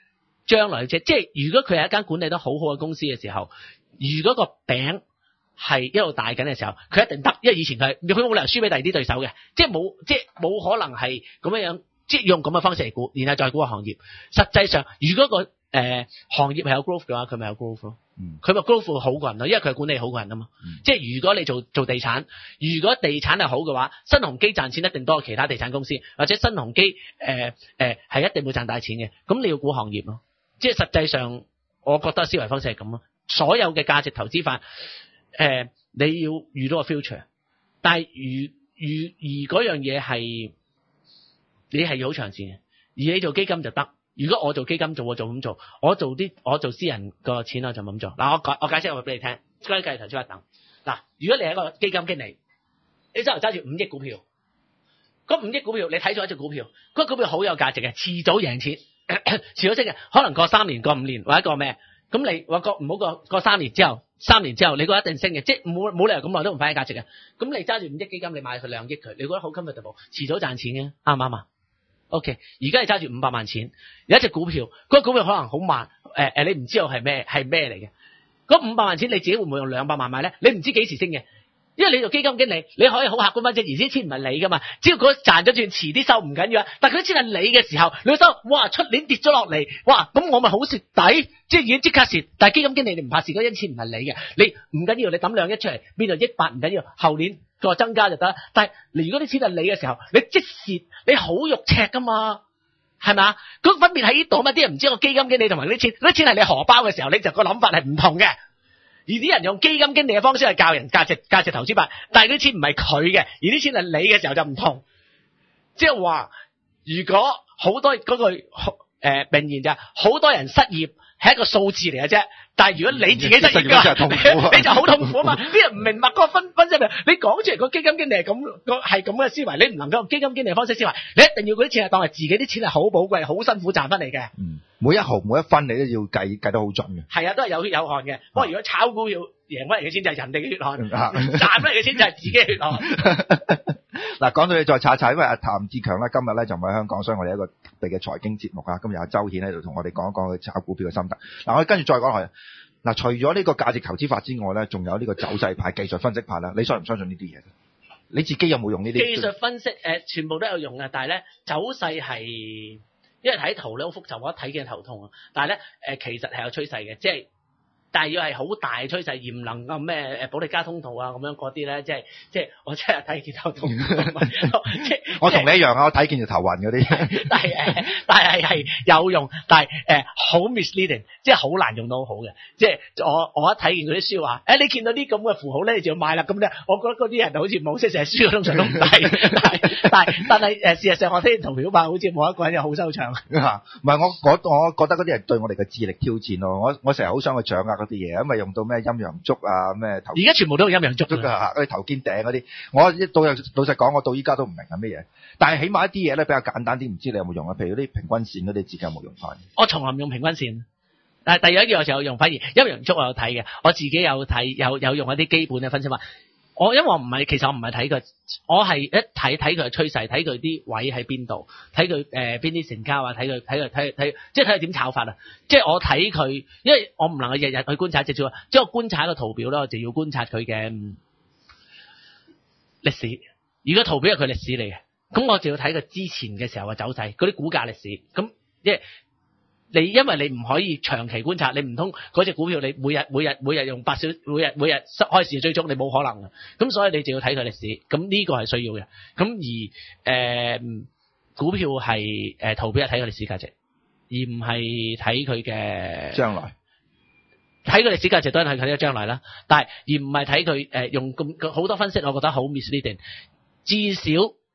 將來啫。即係如果佢係一間管理得好好嘅公司嘅時候，如果個餅係一路大緊嘅時候，佢一定得，因為以前佢佢冇理由輸俾第二啲對手嘅，即係冇即係冇可能係咁樣樣，即係用咁嘅方式嚟估，然後再估個行業。實際上，如果個誒、呃、行業係有 growth 嘅話，佢咪有 growth 咯。嗯，佢咪 growth 好過人咯，因為佢係管理好過人啊嘛。嗯、即係如果你做做地產，如果地產係好嘅話，新鴻基賺錢一定多過其他地產公司，或者新鴻基誒誒係一定會賺大錢嘅。咁你要估行業咯。即係實際上，我覺得思維方式係咁咯。所有嘅價值投資法，誒、呃、你要遇到個 future， 但係如如而嗰樣嘢係你係要好長線嘅，而你做基金就得。如果我做基金做我做咁做，我做啲我做私人個錢我就咁做。嗱，我解我解釋我俾你聽，關於價值投資法等。嗱，如果你係一個基金經理，你周頭揸住五億股票，嗰五億股票你睇咗一隻股票，嗰、那個、股票好有價值嘅，遲早贏錢，遲早升嘅，可能過三年過五年或者過咩？咁你話過唔好過過三年之後，三年之後你覺得一定升嘅，即係冇冇理由咁耐都唔反映價值嘅。咁你揸住五億基金，你買佢兩億佢，你覺得好 comfortable， 遲早賺錢嘅，啱唔啱啊？OK，而家你揸住五百萬錢，有一隻股票，嗰、那個股票可能好慢，誒、呃、誒，你唔知道係咩係咩嚟嘅。嗰五百萬錢你自己會唔會用兩百萬買咧？你唔知幾時升嘅，因為你做基金經理，你可以好客觀分析，而啲錢唔係你噶嘛，只要佢賺咗轉，遲啲收唔緊要啊。但係佢啲錢係你嘅時候，你要收，哇，出年跌咗落嚟，哇，咁我咪好蝕底，即係已經即刻蝕。但係基金經理你唔怕蝕，嗰啲錢唔係你嘅，你唔緊要，你抌兩億出嚟，變到億八唔緊要，後年再增加就得。但係你如果啲錢係你嘅時候，你即蝕，你好肉赤噶嘛，係咪啊？咁分別喺呢度嘛，啲人唔知個基金經理同埋啲錢，啲錢係你荷包嘅時候，你就個諗法係唔同嘅。而啲人用基金經理嘅方式去教人價值價值投資法，但係啲錢唔係佢嘅，而啲錢係你嘅時候就唔同。即係話，如果好多嗰句誒名言就係好多人失業係一個數字嚟嘅啫，但係如果你自己失業嘅，你就好痛苦啊嘛！啲人唔明白嗰個分分析，你講出嚟個基金經理係咁係咁嘅思維，你唔能夠用基金經理嘅方式思維，你一定要嗰啲錢係當係自己啲錢係好寶貴、好辛苦賺翻嚟嘅。嗯，每一毫每一分你都要計計得好準嘅。係啊，都係有血有汗嘅。不過如果炒股票贏翻嚟嘅錢就係人哋嘅血汗，賺翻嚟嘅錢就係自己嘅血汗。嗱，講到你再查查，因為阿譚志強咧今日咧就唔喺香港，所以我哋一個特別嘅財經節目啊。今日阿周顯喺度同我哋講一講佢炒股票嘅心得。嗱，我哋跟住再講落去。嗱，除咗呢個價值投資法之外咧，仲有呢個走勢派、技術分析派啦。你相唔相信呢啲嘢？你自己有冇用呢啲？技術分析誒、呃，全部都有用嘅，但係咧走勢係因為睇圖咧好複雜，我一睇見頭痛啊。但係咧誒，其實係有趨勢嘅，即係。但係要係好大嘅趨勢，而唔能夠咩誒保利加通道啊咁樣嗰啲咧，即係即係我真係睇見頭痛。即係我同你一樣啊，我睇見就頭暈嗰啲。但係誒，但係係有用，但係誒好 misleading，即係好難用到好嘅。即係我我一睇見嗰啲書話，誒、欸、你見到啲咁嘅符號咧，你就要買啦。咁咧，我覺得嗰啲人好似冇識寫書，通常都唔抵。但係但係但係誒，事實上我睇圖表派好似冇一個人有好收場。唔係我我我覺得嗰啲係對我哋嘅智力挑戰咯。我我成日好想去掌握啲嘢，因為用到咩陰陽燭啊，咩頭，而家全部都用陰陽燭㗎，嗰啲頭肩頂嗰啲，我一到老實講，我到依家都唔明係乜嘢。但係起碼一啲嘢咧比較簡單啲，唔知你有冇用啊？譬如啲平均線嗰啲，自己有冇用翻？我從來唔用平均線。但係第二一樣我就有用，反而陰陽燭我有睇嘅，我自己有睇，有有用一啲基本嘅分析法。我因為我唔係，其實我唔係睇佢，我係一睇睇佢嘅趨勢，睇佢啲位喺邊度，睇佢誒邊啲成交啊，睇佢睇佢睇睇，即係睇佢點炒法啊！即係我睇佢，因為我唔能夠日日去觀察，直接話，即係我觀察一個圖表咧，我就要觀察佢嘅歷史。如果圖表係佢歷史嚟嘅，咁我就要睇佢之前嘅時候嘅走勢，嗰啲股價歷史。咁即係。你因為你唔可以長期觀察，你唔通嗰隻股票你每日每日每日用八小每日每日開市追蹤，你冇可能嘅。咁所以你就要睇佢歷史，咁呢個係需要嘅。咁而誒、呃、股票係誒、呃、圖表係睇佢歷史價值，而唔係睇佢嘅將來。睇佢歷史價值當然係睇佢將來啦，但係而唔係睇佢誒用咁好多分析，我覺得好 misleading。至少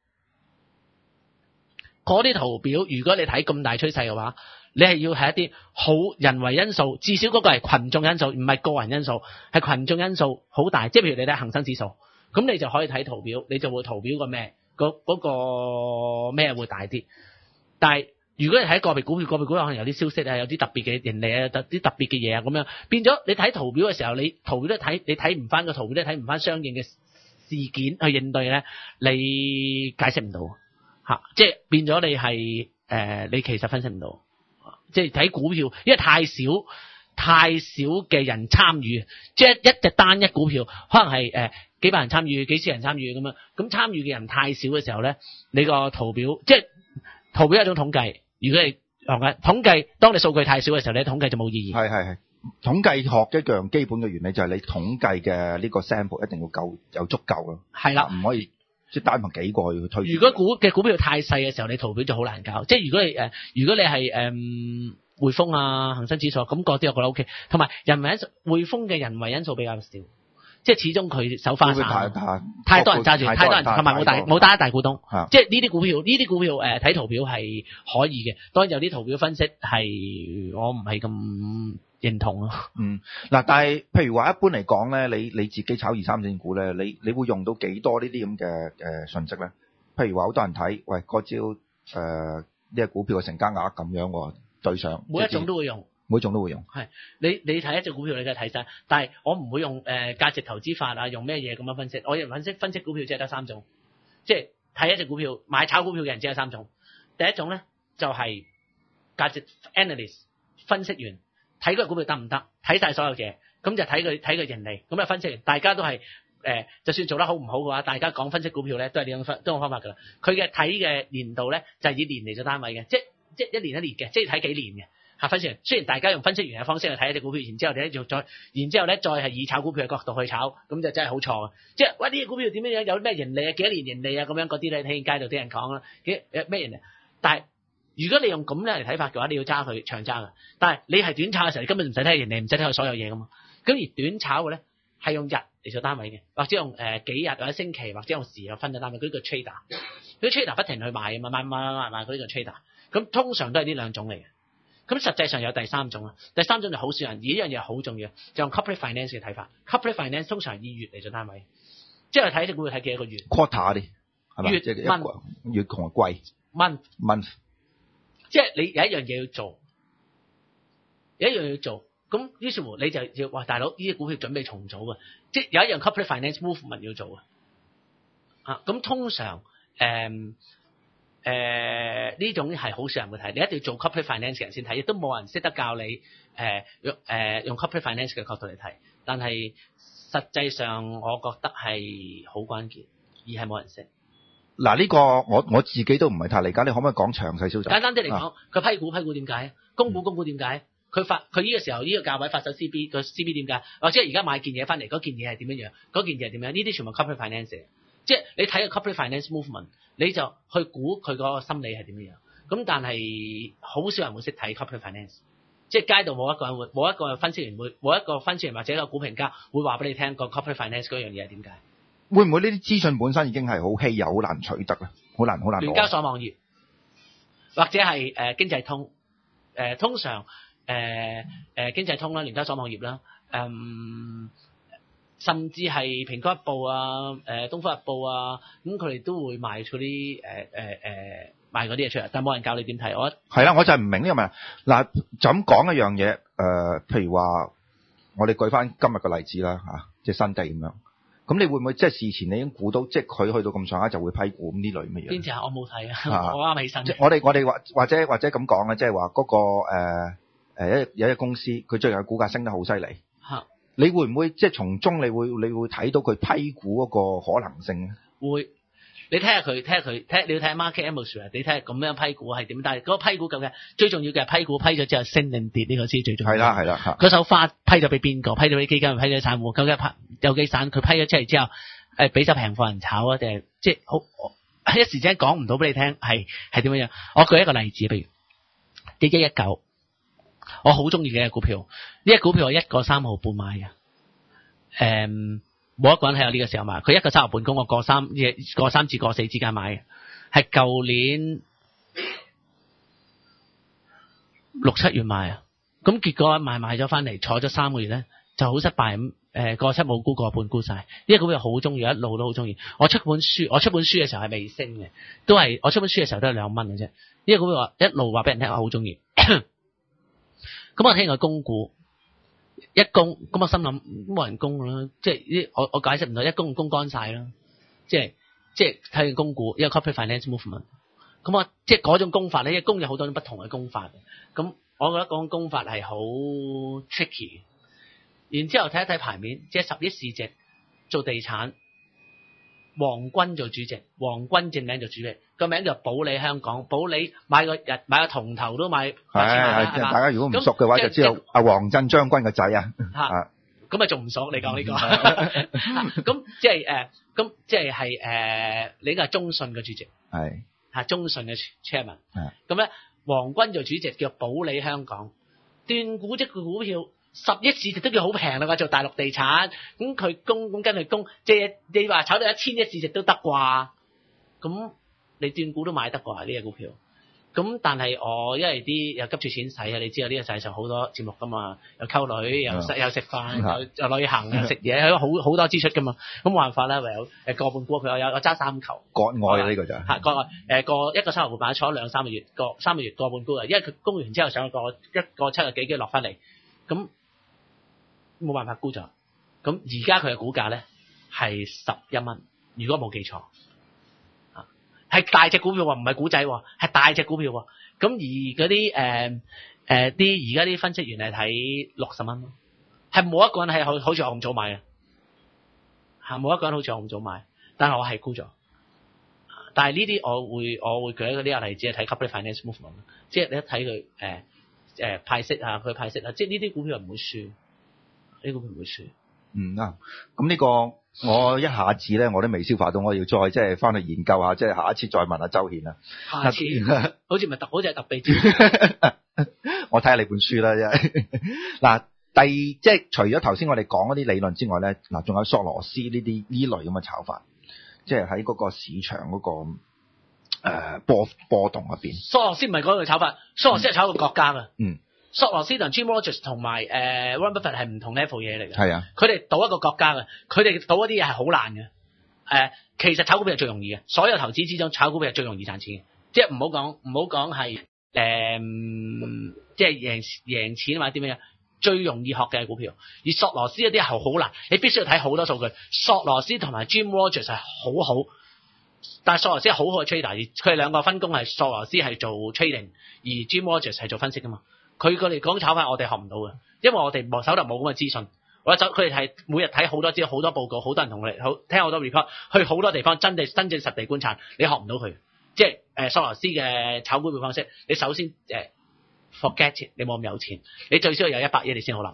嗰啲圖表，如果你睇咁大趨勢嘅話，你係要係一啲好人為因素，至少嗰個係群眾因素，唔係個人因素，係群眾因素好大。即係譬如你睇恒生指數，咁你就可以睇圖表，你就會圖表個咩，嗰、嗰個咩會大啲。但係如果你睇個別股票，個別股票可能有啲消息啊，有啲特別嘅盈利啊，有啲特別嘅嘢啊，咁樣變咗你睇圖表嘅時候，你圖表都睇，你睇唔翻個圖表，都睇唔翻相應嘅事件去應對咧，你解釋唔到吓，即係變咗你係誒、呃，你其實分析唔到。 即係睇股票，因為太少太少嘅人參與，即係一隻單一股票可能係誒、呃、幾百人參與，幾千人參與咁樣，咁參與嘅人太少嘅時候咧，你個圖表即係圖表係一種統計，如果你係咪統計，當你數據太少嘅時候，你統計就冇意義。 係係係。統計學一樣基本嘅原理就係你統計嘅呢個 sample 一定要夠有足夠咯。 係啦， 唔可以即係單憑幾個去推。 如果股嘅股票太細嘅時候，你圖表就好難搞。即係如果你誒、呃，如果你係誒匯豐啊、恒生指數咁嗰啲，我覺得 O K。同埋人為因素，匯豐嘅人為因素比較少，即係始終佢手花散，太多人揸住，太多人同埋冇大冇單一大股東。即係呢啲股票，呢啲股票誒睇、呃、圖表係可以嘅。當然有啲圖表分析係我唔係咁認同咯。 嗯，嗱，但係譬如話一般嚟講咧，你你自己炒二三線股咧，你你會用到幾多呢啲咁嘅誒信息咧？譬如話好多人睇，喂，嗰招誒呢個股票嘅成交額咁樣喎，對上每一種都會用， 每一種都會用。係你你睇一隻股票，你梗係睇晒，但係我唔會用誒、呃、價值投資法啊，用咩嘢咁樣分析。我用分析分析股票只係得三種，即係睇一隻股票買炒股票嘅人只有三種。第一種咧就係、是、價值 analyst 分析員。睇嗰個股票得唔得？睇晒所有嘢，咁就睇佢睇佢盈利，咁就分析完。大家都係誒、呃，就算做得好唔好嘅話，大家講分析股票咧，都係呢種分，都有方法㗎啦。佢嘅睇嘅年度咧，就係、是、以年嚟做單位嘅，即即一年一年嘅，即係睇幾年嘅嚇分析員。雖然大家用分析員嘅方式去睇一隻股票，然之後咧就再，然之後咧再係以炒股票嘅角度去炒，咁就真係好錯嘅。即係喂呢隻股票點樣樣，有咩盈利啊？幾多年盈利啊？咁樣嗰啲咧，喺街度啲人講啦，幾誒咩盈利？但係如果你用咁樣嚟睇法嘅話，你要揸佢長揸嘅。但係你係短炒嘅時候，你根本唔使睇人哋，唔使睇佢所有嘢噶嘛。咁而短炒嘅咧係用日嚟做單位嘅，或者用誒、呃、幾日或者星期，或者用時去分咗單位。嗰啲叫 trader，嗰啲 trader 不停去買啊嘛，買買買買買嗰啲叫 trader。咁通常都係呢兩種嚟嘅。咁實際上有第三種啊，第三種就好少人，而呢樣嘢好重要，就用 corporate finance 嘅睇法。corporate finance 通常以月嚟做單位，即係睇隻股票睇幾多個月 quarter 啲係咪？ 月即係蚊月同埋季 month month。 即係你有一樣嘢要做，有一樣要做，咁於是乎你就要話大佬呢啲股票準備重組啊，即係有一樣 corporate finance movement 要做啊。啊，咁通常誒誒呢種係好少人會睇，你一定要做 corporate finance 嘅人先睇，亦都冇人識得教你誒、呃、用誒、呃、用 corporate finance 嘅角度嚟睇。但係實際上我覺得係好關鍵，而係冇人識。 嗱，呢個我我自己都唔係太理解，你可唔可以講詳細少少？ 簡單啲嚟講，佢、啊、批股批股點解？供股供股點解？佢發佢呢個時候呢、這個價位發手 C B 個 C B 點解？或者而家買件嘢翻嚟，嗰件嘢係點樣樣？嗰件嘢係點樣？呢啲全部 corporate finance 嘅，即係你睇個 corporate finance movement，你就去估佢嗰個心理係點樣樣。咁但係好少人會識睇 corporate finance，即係街度冇一個人會，冇一個分析員會，冇一個分析員或者一個股評家會話俾你聽個 corporate finance 嗰樣嘢係點解？ 會唔會呢啲資訊本身已經係好稀有、好難取得咧？好難、好難攞。聯交所網頁或者係誒、呃、經濟通，誒、呃、通常誒誒、呃呃、經濟通啦、聯交所網頁啦，嗯、呃，甚至係蘋果日報啊、誒、呃、東方日報啊，咁佢哋都會賣出啲誒誒誒賣嗰啲嘢出嚟，但係冇人教你點睇。我係啦，我就係唔明呢個問題。嗱，就咁講一樣嘢，誒、呃，譬如話，我哋舉翻今日個例子啦，嚇、啊，即係新地咁樣。咁你會唔會即係事前你已經估到，即係佢去到咁上下就會批股咁呢類乜嘢？邊隻啊？我冇睇啊，我啱起身。即係我哋我哋或或者或者咁講啊，即係話嗰個誒誒一有一公司，佢最近嘅股價升得好犀利。嚇！你會唔會即係從中你會你會睇到佢批股嗰個可能性咧？會。你睇下佢，睇下佢，睇你要睇下 market atmosphere，你睇下咁樣批股係點？但係嗰個批股究竟最重要嘅係批股批咗之後升定跌呢個先最重要。係啦係啦，嗰手花批咗俾邊個？批咗俾基金，批咗散戶，究竟批有幾散？佢批咗出嚟之後，誒俾手平貨人炒啊？定係即係好一時之間講唔到俾你聽，係係點樣樣？我舉一個例子，譬如一一一九，我好中意嘅股票，呢隻股票我一個三毫半買嘅，誒、嗯。冇一個人喺我呢個時候買，佢一個三毫半公，我過三過三至過四之間買嘅，係舊年六七月買啊，咁結果買買咗翻嚟，坐咗三個月咧就好失敗咁，誒過七冇沽過半沽晒，呢個股票好中意，一路都好中意。我出本書，我出本書嘅時候係未升嘅，都係我出本書嘅時候都係兩蚊嘅啫。呢個股票一路話俾人聽我好中意，咁我聽佢供股。一供咁我心諗冇人供啦，即係我我解釋唔到，一供供乾晒啦，即係即係睇完供股，一個 corporate finance movement，咁我即係嗰種供法咧，一供有好多種不同嘅供法，咁我覺得講功法係好 tricky。然之後睇一睇牌面，即係十億市值做地產，黃軍做主席，黃軍正名做主席，個名就保利香港，保利買個日買個銅頭都買八千萬啦，係嘛？ 大家如果唔熟嘅話，就知道阿黃振將軍個仔啊。 嚇，咁啊仲唔熟？你講呢個？咁即係誒，咁即係係誒，你個係中信嘅主席， 係嚇中信嘅 chairman。咁咧，黃軍做主席叫保利香港，斷估值嘅股票。十億市值都叫好平啦，做大陸地產，咁佢供咁跟佢供，即係你話炒到一千億市值都得啩？咁你斷估都買得啩呢隻股票？咁但係我因為啲又急住錢使啊，你知道呢個世上好多節目噶嘛，又溝女，又食又食飯，又又旅行，又食嘢，好好多支出噶嘛。咁冇辦法啦，唯有誒個半股票有有揸三球。 國外呢個就係國外誒個一個三毫半買坐兩三個月，個三個月個半股啊，因為佢供完之後上個一個七個幾幾落翻嚟，咁。冇辦法估咗，咁而家佢嘅股價咧係十一蚊，如果冇記錯，啊係大隻股票喎，唔係股仔喎，係大隻股票喎。咁而嗰啲誒誒啲而家啲分析員係睇六十蚊咯，係冇一個人係好好似我咁早買嘅，嚇冇一個人好似我咁早買，但係我係估咗。但係呢啲我會我會舉一個呢個例子係睇 Corporate Finance Movement，即係你一睇佢誒誒派息啊，佢派息啊，即係呢啲股票係唔會輸。呢個唔會輸。 嗯啊，咁呢個我一下子咧我都未消化到，我要再即係翻去研究下，即係下一次再問下周顯啊。 下次好似咪特好似係特別我睇下你本書啦，真係嗱。第即係除咗頭先我哋講嗰啲理論之外咧，嗱仲有索羅斯呢啲呢類咁嘅炒法，即係喺嗰個市場嗰、嗰個誒、呃、波波動入邊。 索羅斯唔係嗰個炒法，索羅斯係炒個國家㗎。 嗯。 索羅斯同 Jim Rogers 同埋誒 Warren Buffett 係唔同 level 嘢嚟嘅。 係啊， 佢哋賭一個國家嘅，佢哋賭嗰啲嘢係好難嘅。誒、呃，其實炒股票係最容易嘅，所有投資之中炒股票係最容易賺錢嘅。即係唔好講唔好講係誒，即係贏贏錢或者點樣，最容易學嘅係股票。而索羅斯嗰啲係好難，你必須要睇好多數據。索羅斯同埋 Jim Rogers 係好好，但係索羅斯係好好嘅 trader，而佢哋兩個分工係索羅斯係做 trading，而 Jim Rogers 係做分析㗎嘛。佢佢哋講炒法，我哋學唔到嘅，因為我哋手頭冇咁嘅資訊。我走，佢哋係每日睇好多資料、好多報告，好多人同我哋好聽好多 report，去好多地方真正真正實地觀察，你學唔到佢。即係誒索羅斯嘅炒股票方式，你首先誒、呃、forget it，你冇咁有錢，你最少有一百億你先好諗。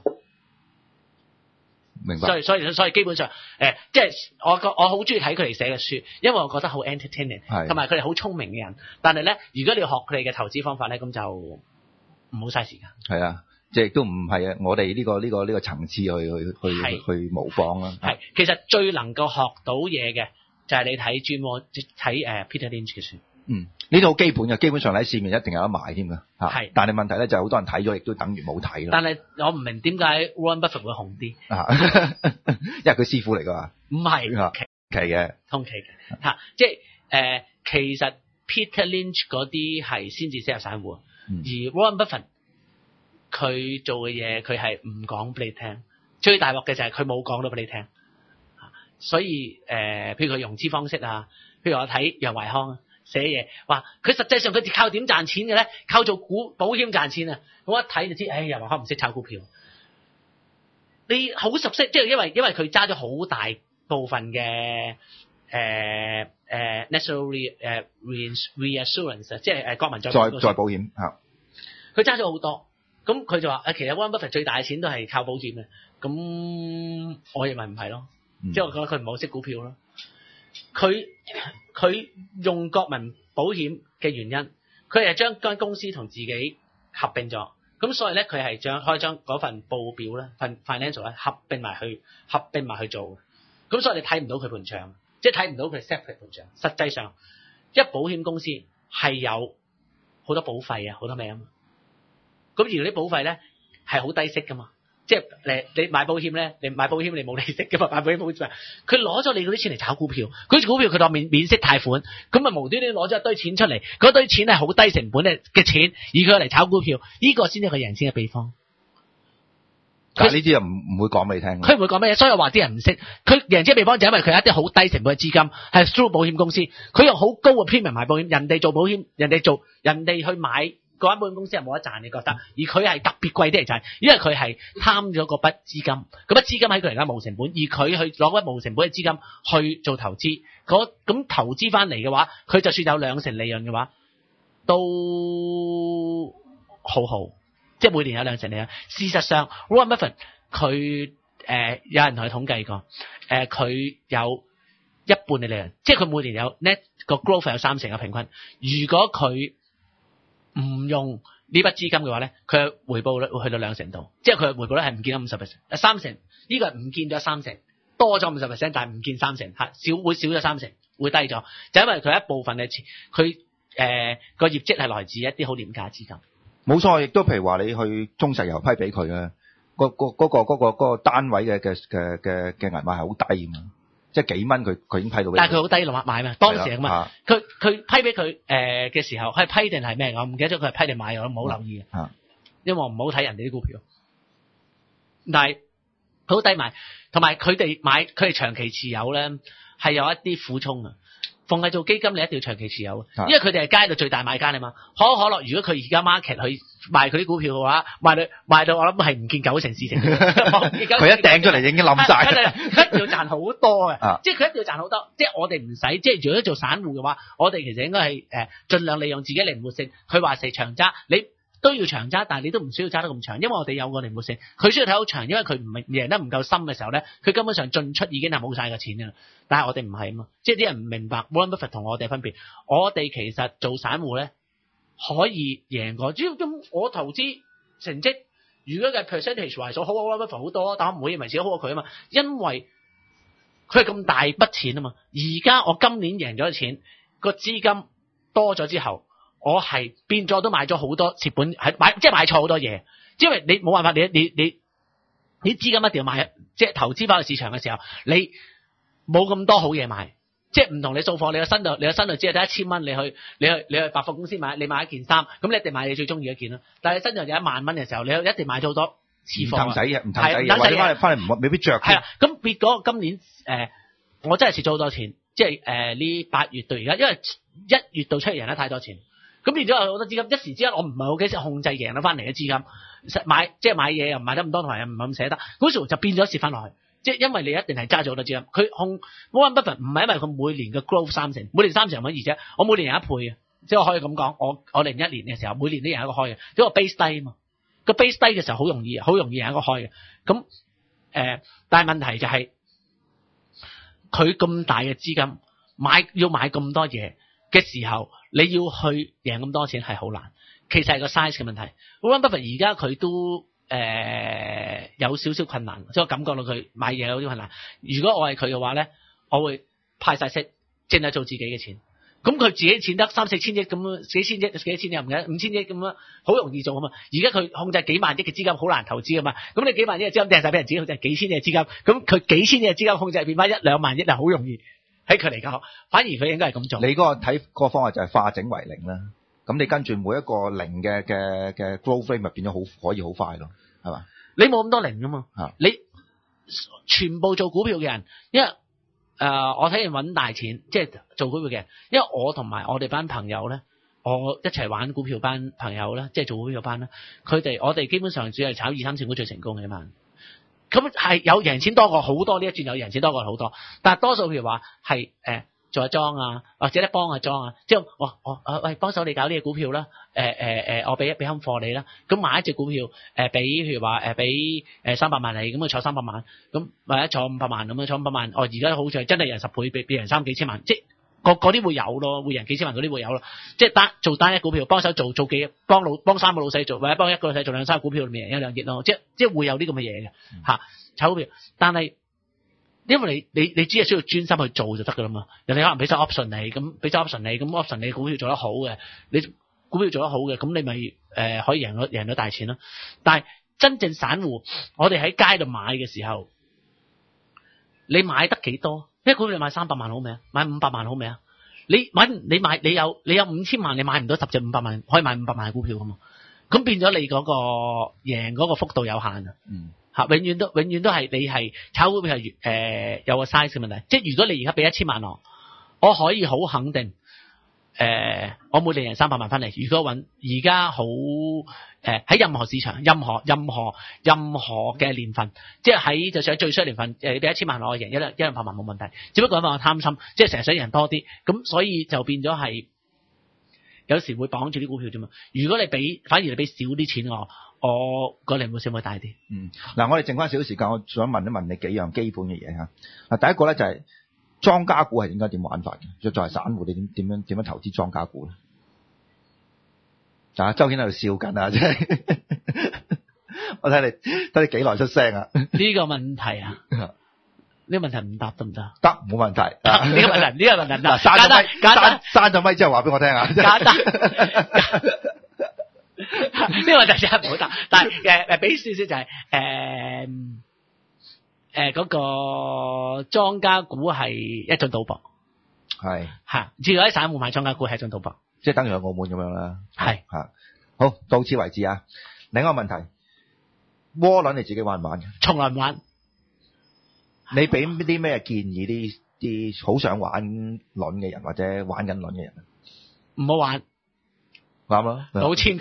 明白。 所以所以所以基本上誒、呃，即係我個我好中意睇佢哋寫嘅書，因為我覺得好 entertaining，同埋佢哋好聰明嘅人。但係咧，如果你要學佢哋嘅投資方法咧，咁就唔好嘥時間。係啊，即係亦都唔係啊，我哋呢個呢個呢個層次去去去去模仿啦。 係，其實最能夠學到嘢嘅就係你睇 Jim 睇誒 Peter Lynch 嘅書。 嗯，呢度好基本嘅，基本上喺市面一定有得賣添㗎。 係， 但係問題咧就係好多人睇咗，亦都等於冇睇咯。 但係我唔明點解 Warren Buffett 會紅啲啊？因為佢師傅嚟㗎嘛。唔係奇嘅， 通奇嘅嚇，即係誒、呃，其實 Peter Lynch 嗰啲係先至適合散戶。嗯、而 Warren Buffett 佢做嘅嘢，佢係唔講俾你聽。最大鑊嘅就係佢冇講到俾你聽。所以誒、呃，譬如佢融資方式啊，譬如我睇楊懷康寫嘢，話佢實際上佢靠點賺錢嘅咧？靠做股保險賺錢啊！我一睇就知，誒、哎，楊懷康唔識炒股票。你好熟悉，即係因為因為佢揸咗好大部分嘅誒誒 national re 誒 reassurance， 即係誒國民再再再保險嚇。 佢揸咗好多，咁佢就話誒，其實 Warren Buffett 最大嘅錢都係靠保險嘅。咁我認為唔係咯，即、嗯、係我覺得佢唔好識股票咯。佢佢用國民保險嘅原因，佢係將間公司同自己合併咗，咁所以咧佢係將可以將嗰份報表咧份 financial 咧合併埋去合併埋去做，咁所以你睇唔到佢盤賬，即係睇唔到佢 separate 盤賬。實際上，一保險公司係有好多保費啊，好多名啊，咁而啲保費咧係好低息噶嘛。即係你你買保險咧，你買保險你冇利息㗎嘛，買保險冇錢。佢攞咗你嗰啲錢嚟炒股票，嗰啲股票佢當免免息貸款，咁啊無端端攞咗一堆錢出嚟，嗰堆錢係好低成本嘅嘅錢，而佢嚟炒股票，呢、這個先係佢贏錢嘅秘方。 但係呢啲又唔唔會講俾你聽。 佢唔會講咩嘢，所以我話啲人唔識。佢贏錢嘅秘方就因為佢有一啲好低成本嘅資金，係 through 保險公司，佢用好高嘅 premium 買保險，人哋做保險，人哋做人哋去買嗰間保險公司係冇得賺，你覺得？而佢係特別貴啲嚟賺，因為佢係貪咗嗰筆資金，嗰筆資金喺佢嚟講冇成本，而佢去攞嗰筆冇成本嘅資金去做投資，嗰咁投資翻嚟嘅話，佢就算有兩成利潤嘅話，都好好，即係每年有兩成利潤。事實上 Warren Buffett 佢誒有人同佢統計過，誒佢有一半嘅利潤，即係佢每年有 net 個 growth 有三成嘅平均。如果佢唔用呢筆資金嘅話咧，佢嘅回報率會去到兩成度，即係佢嘅回報率係唔見咗五十 percent， 三成呢個係唔見咗三成，多咗五十 percent， 但係唔見三成嚇，少會少咗三成，會低咗，就因為佢一部分嘅錢，佢誒個業績係來自一啲好廉價資金。 冇錯，亦都譬如話你去中石油批俾佢咧，個個嗰個嗰個嗰個單位嘅嘅嘅嘅嘅銀碼係好低㗎嘛。即係幾蚊佢佢已經批到俾你，但係佢好低落買嘛，當時啊嘛，佢佢批俾佢誒嘅時候，佢係批定係咩？我唔記得咗佢係批定買，我冇留意嘅，因為我唔好睇人哋啲股票。但係好低買，同埋佢哋買佢哋長期持有咧，係有一啲苦衷啊。逢係做基金，你一定要長期持有，因為佢哋係街度最大買家啊嘛。可口可樂如果佢而家 market 去賣佢啲股票嘅話，賣到賣到我諗係唔見九成市成，佢一掟出嚟已經冧晒， 佢一定要賺好多嘅，即係佢一定要賺好多。即係我哋唔使，即係如果做散戶嘅話，我哋其實應該係誒盡量利用自己靈活性。佢話係長揸，你都要長揸，但係你都唔需要揸得咁長，因為我哋有個靈活性。佢需要睇好長，因為佢唔贏得唔夠深嘅時候咧，佢根本上進出已經係冇晒個錢㗎啦。但係我哋唔係啊嘛，即係啲人唔明白 Warren Buffett 同我哋分別。我哋其實做散戶咧可以贏過，只要咁我投資成績，如果嘅 percentage 為數好 Warren Buffett 好多，但我唔會認為自己好過佢啊嘛，因為佢係咁大筆錢啊嘛。而家我今年贏咗錢，個資金多咗之後。我係變咗都買咗好多蝕本，係買即係買錯好多嘢，因為你冇辦法，你你你你資金一定要買，即係投資翻去市場嘅時候，你冇咁多好嘢買，即係唔同你掃貨，你個身度你個身度只係得一千蚊，你去你去你去百貨公司買，你買一件衫，咁你一定買你最中意一件啦。但係你身度有一萬蚊嘅時候，你一定買咗好多次貨。唔氹仔嘅，唔氹仔嘅，或者翻嚟翻嚟唔未必着。係啦，咁結果今年誒、呃，我真係蝕咗好多錢，即係誒呢八月到而家，因為一月到七月贏得太多錢。咁變咗有好多資金，一時之間我唔係好幾識控制贏得翻嚟嘅資金，買即係買嘢又唔買得咁多，同埋又唔係咁捨得，嗰時就變咗蝕翻落去。即係因為你一定係揸咗好多資金，佢控 Warren Buffett 唔係因為佢每年嘅 growth 三成，每年三成咁，而且我每年贏一倍嘅，即係我可以咁講，我我零一年嘅時候每年都贏一個開嘅，因為 base 低啊嘛，個 base 低嘅時候好容易，好容易贏一個開嘅。咁誒、呃，但係問題就係佢咁大嘅資金買要買咁多嘢嘅時候，你要去贏咁多錢係好難，其實係個 size 嘅問題。Warren Buffett 而家佢都誒、呃、有少少困難，即係我感覺到佢買嘢有啲困難。如果我係佢嘅話咧，我會派晒息，淨係做自己嘅錢。咁佢自己錢得三四千億咁，幾千億幾千億唔緊，五千億咁樣好容易做啊嘛。而家佢控制幾萬億嘅資金好難投資啊嘛。咁你幾萬億嘅資金掟晒俾人自己控制幾千億嘅資金，咁佢幾千億嘅資金控制變翻一兩萬億係好容易。喺佢嚟講，反而佢應該係咁做。你嗰個睇嗰個方法就係化整為零啦。咁你跟住每一個零嘅嘅嘅 growth rate 咪變咗好可以好快咯，係嘛？你冇咁多零噶嘛？你全部做股票嘅人，因為誒、呃、我睇人揾大錢，即係做股票嘅人。因為我同埋我哋班朋友咧，我一齊玩股票班朋友咧，即係做股票班咧，佢哋我哋基本上只係炒二三線股最成功嘅嘛。咁係有贏錢多過好多，呢一轉有贏錢多過好多，但係多數譬如話係誒做下莊啊，或者咧幫下莊啊，即係我我誒喂幫手你搞呢隻股票啦，誒誒誒我俾一俾襟貨你啦，咁買一隻股票誒俾譬如話誒俾誒三百萬你，咁啊坐三百萬，咁或者坐五百萬咁樣坐五百萬，哦而家好似係真係贏十倍，俾俾人三幾千萬，即係嗰啲會有咯，會贏幾千萬嗰啲會有咯，即係單做單一股票幫手做做幾幫老幫三個老細做，或者幫一個老細做兩三個股票裏面贏一兩億咯，即係即係會有啲咁嘅嘢嘅嚇炒股票，但係因為你你你只係需要專心去做就得噶啦嘛，人哋可能俾咗 option 你，咁俾咗 option 你，咁 option 你股票做得好嘅，你股票做得好嘅，咁你咪誒、呃、可以贏到贏到大錢咯。但係真正散戶，我哋喺街度買嘅時候，你買得幾多？一股票買三百萬好未啊？買五百萬好未啊？你買你買你有你有五千萬，你買唔到十隻五百萬，可以買五百萬嘅股票噶嘛？咁變咗你嗰個贏嗰個幅度有限啊。嗯。吓，永遠都永遠都係你係炒股票係誒、呃、有個 size 嘅問題。即係如果你而家俾一千萬我，我可以好肯定誒、 呃，我每年贏三百萬翻嚟。如果揾而家好誒喺任何市場、任何任何任何嘅年份，即係喺就算喺最衰年份，誒你俾一千萬我贏一兩一兩百萬冇問題。只不過因為我貪心，即係成日想贏多啲，咁所以就變咗係有時會綁住啲股票啫嘛。如果你俾反而你俾少啲錢我，我個利會少會大啲。 嗯，嗱，我哋剩翻少少時間，我想問一問你幾樣基本嘅嘢嚇。嗱，第一個咧就係、是。莊家股係應該點玩法嘅？若作為散戶，你點點樣點樣投資莊家股咧？啊，周顯喺度笑緊啊！真係，我睇你睇你幾耐出聲啊？ 呢個問題啊，呢個問題唔答得唔得？ 得，冇問題。呢個問題，呢個問題嗱， 刪咗咪， 刪刪咗咪之後話俾我聽啊！ 簡單。呢個問題真係唔好答，但係誒誒，俾少少就係、是、誒。呃誒、呃，嗰、那個莊家股係一種賭博， 係吓，只要喺散戶買莊家股係一種賭博， 即係等於喺澳門咁樣啦。 係吓，好，到此為止啊。另一個問題，窩輪你自己玩唔玩嘅？ 從來唔玩。 你俾啲咩建議啲啲好想玩輪嘅人或者玩緊輪嘅人？ 唔好玩， 啱啦， 賭千局。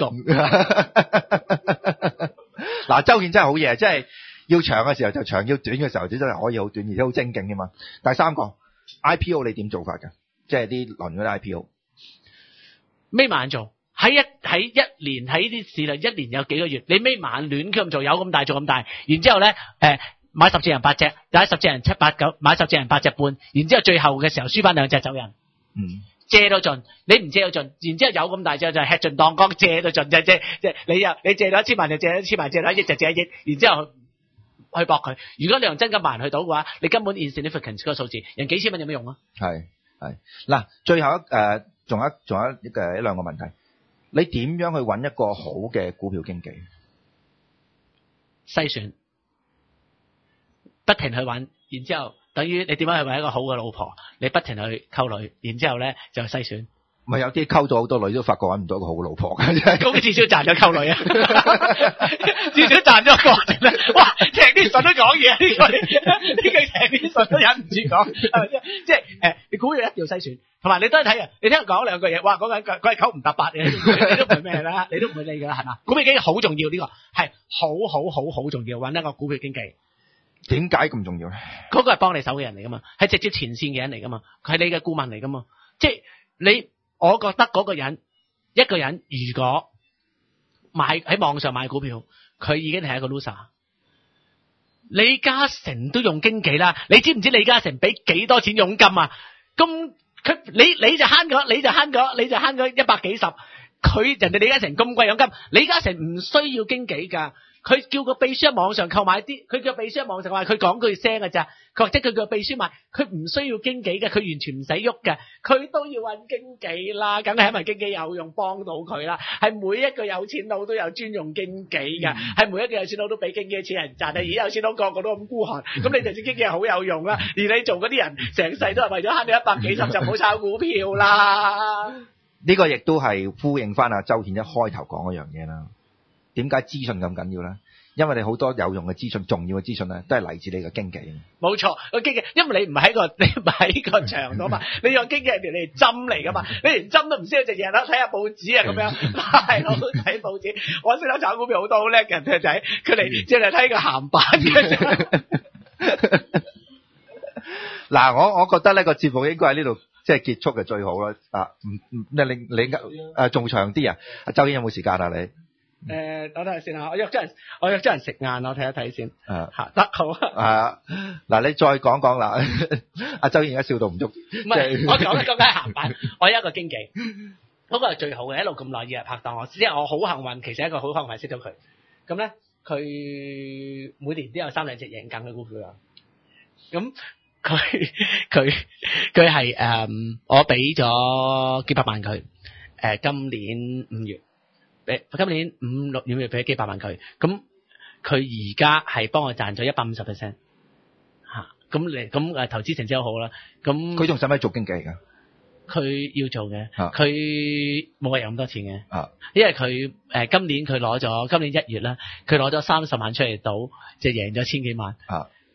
嗱，周顯真係好嘢，即係。要長嘅時候就長，要短嘅時候就真係可以好短，而且好精勁嘅嘛。第三個 I P O 你點做法㗎？即係啲輪嗰啲 I P O， 眯晚做喺一喺一年喺啲市啦，一年有幾個月，你眯晚亂咁做，有咁大做咁大，然之後咧誒、呃、買十隻人八隻，買十隻人七八九，買十隻人八隻半，然之後最後嘅時候輸翻兩隻走人。 嗯，借到盡，你唔借到盡，然之後有咁大隻就係吃盡當缸，借到盡就借即你又你借到一千萬就借一千萬，借到一億就借一億，然之後。去搏佢，如果你用真金白銀去賭嘅話，你根本 insignificant 嗰個數字，人幾千蚊有咩用啊？ 係係嗱，最後一誒，仲、呃、有仲有一誒一兩個問題，你點樣去揾一個好嘅股票經紀？ 篩選，不停去揾，然之後等於你點樣去揾一個好嘅老婆？你不停去溝女，然之後咧就篩選。 咪有啲溝咗好多女都發覺揾唔到一個好老婆嘅， 咁至少賺咗溝女啊！至少賺咗個啦！哇，聽啲信都講嘢，呢個呢個聽啲信都忍唔住講，係咪先？即係誒，你估嘢一定要篩選，同埋你都係睇啊！你聽佢講兩句嘢，哇，講緊佢佢係九唔搭八嘅，你都唔係咩啦，你都唔會理噶啦，係嘛？股票經紀好重要，呢個係好好好好重要，揾一個股票經紀。 點解咁重要咧？ 嗰個係幫你手嘅人嚟噶嘛，係直接前線嘅人嚟噶嘛，佢係你嘅顧問嚟噶嘛，即係你。我覺得嗰個人，一個人如果買喺網上買股票，佢已經係一個 loser。李嘉誠都用經紀啦，你知唔知李嘉誠俾幾多錢佣金啊？咁佢你你就慳咗，你就慳咗，你就慳咗一百幾十。佢人哋李嘉誠咁貴佣金，李嘉誠唔需要經紀噶。佢叫個秘書喺網上購買啲，佢叫秘書喺網上話佢講句聲㗎咋，佢或者佢叫秘書買，佢唔需要經紀嘅，佢完全唔使喐嘅，佢都要揾經紀啦，梗係因為經紀有用幫到佢啦，係每一個有錢佬都有專用經紀嘅，係、嗯、每一個有錢佬都俾經紀錢人賺，而有錢佬個個都咁孤寒，咁你就知經紀係好有用啦，而你做嗰啲人成世都係為咗慳你一百幾十就唔好炒股票啦。呢、 這個亦都係呼應翻阿周顯一開頭講嗰樣嘢啦。點解資訊咁緊要咧？因為你好多有用嘅資訊、重要嘅資訊咧，都係嚟自你嘅經紀。冇錯，個經紀，因為你唔喺個，你唔喺個場度嘛，你用經紀係條你針嚟噶嘛，你連針都唔知道，就日日睇下報紙啊咁樣，大佬睇報紙。我識得炒股票好多好叻嘅人仔，佢哋淨係睇個鹹版嘅。嗱，我我覺得呢個節目應該喺呢度即係結束嘅最好啦。啊，唔唔，你你你誒仲長啲啊？阿周顯有冇時間啊？你？誒、呃，我睇下先啊！我約咗人，我約咗人食晏，我睇一睇先。啊，吓得好啊！係啊，嗱，你再講講啦。阿周顯而家笑到唔足。唔係，我講一講緊鹹版。我有一個經紀，嗰、嗰個係最好嘅，一路咁耐以嚟拍檔我，即係我好幸運，其實一個好幸運識到佢。咁咧，佢每年都有三兩隻贏緊嘅股票啊。咁佢佢佢係誒，我俾咗幾百萬佢。誒、呃，今年五月。今年五六月俾咗幾百萬佢，咁佢而家係幫我賺咗一百五十 percent 吓，咁嚟咁誒投資成績好好啦，咁佢仲使唔使做經紀㗎？佢要做嘅，佢冇我有咁多錢嘅，啊，因為佢誒、呃、今年佢攞咗今年一月啦，佢攞咗三十萬出嚟賭，就贏咗千幾萬，啊，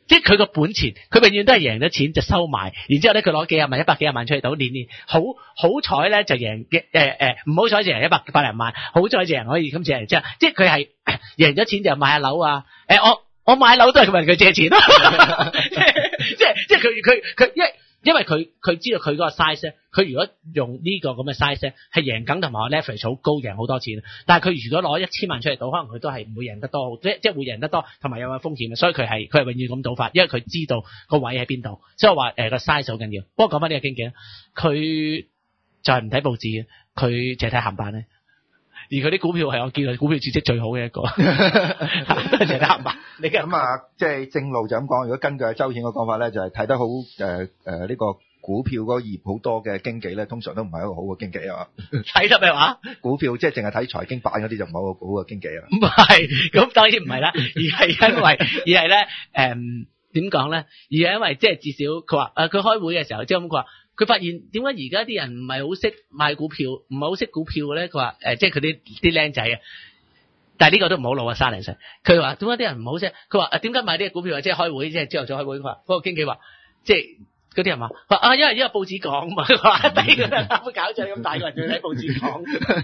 即係佢個本錢，佢永遠都係贏咗錢就收埋，然之後咧佢攞幾廿萬、一百幾廿萬出嚟賭，年年好好彩咧就贏嘅誒誒，唔好彩就贏一百百零萬，好彩就贏可以今次係即係，即係佢係贏咗錢就買下樓啊！誒、呃、我我買樓都係問佢借錢咯，即係即係佢佢佢因為。因為佢佢知道佢嗰個 size 咧，佢如果用呢個咁嘅 size 咧，係贏緊同埋我 leverage 好高，贏好多錢。但係佢如果攞一千萬出嚟賭，可能佢都係唔會贏得多，即即係會贏得多，同埋有個風險嘅。所以佢係佢係永遠咁賭法，因為佢知道個位喺邊度。所以我話誒個 size 好緊要。不過講翻呢個經紀咧，佢就係唔睇報紙嘅，佢淨係睇鹹版咧。而佢啲股票係我見佢股票知識最好嘅一個，淨係睇鹹版。你咁啊，即係正路就咁講。如果根據周顯嘅講法咧，就係、是、睇得好誒誒呢個股票嗰個業好多嘅經紀咧，通常都唔係一個好嘅經紀啊。 睇得咩話？ 股票即係淨係睇財經版嗰啲就唔係一個好嘅經紀啊。 唔係，咁當然唔係啦，而係因為而係咧誒點講咧？而係因為即係至少佢話誒佢開會嘅時候，即係咁佢話。佢發現點解而家啲人唔係好識買股票，唔係好識股票嘅咧？佢話誒，即係佢啲啲僆仔啊，但係呢個都唔好老啊，三零歲。佢話點解啲人唔好識？佢話誒點解買呢個股票？即係開會，即係朝頭早開會。佢話嗰個經紀話，即係嗰啲人話，話啊，因為因為報紙講嘛，佢話抵㗎啦，冇搞錯咁大個人仲要睇報紙講，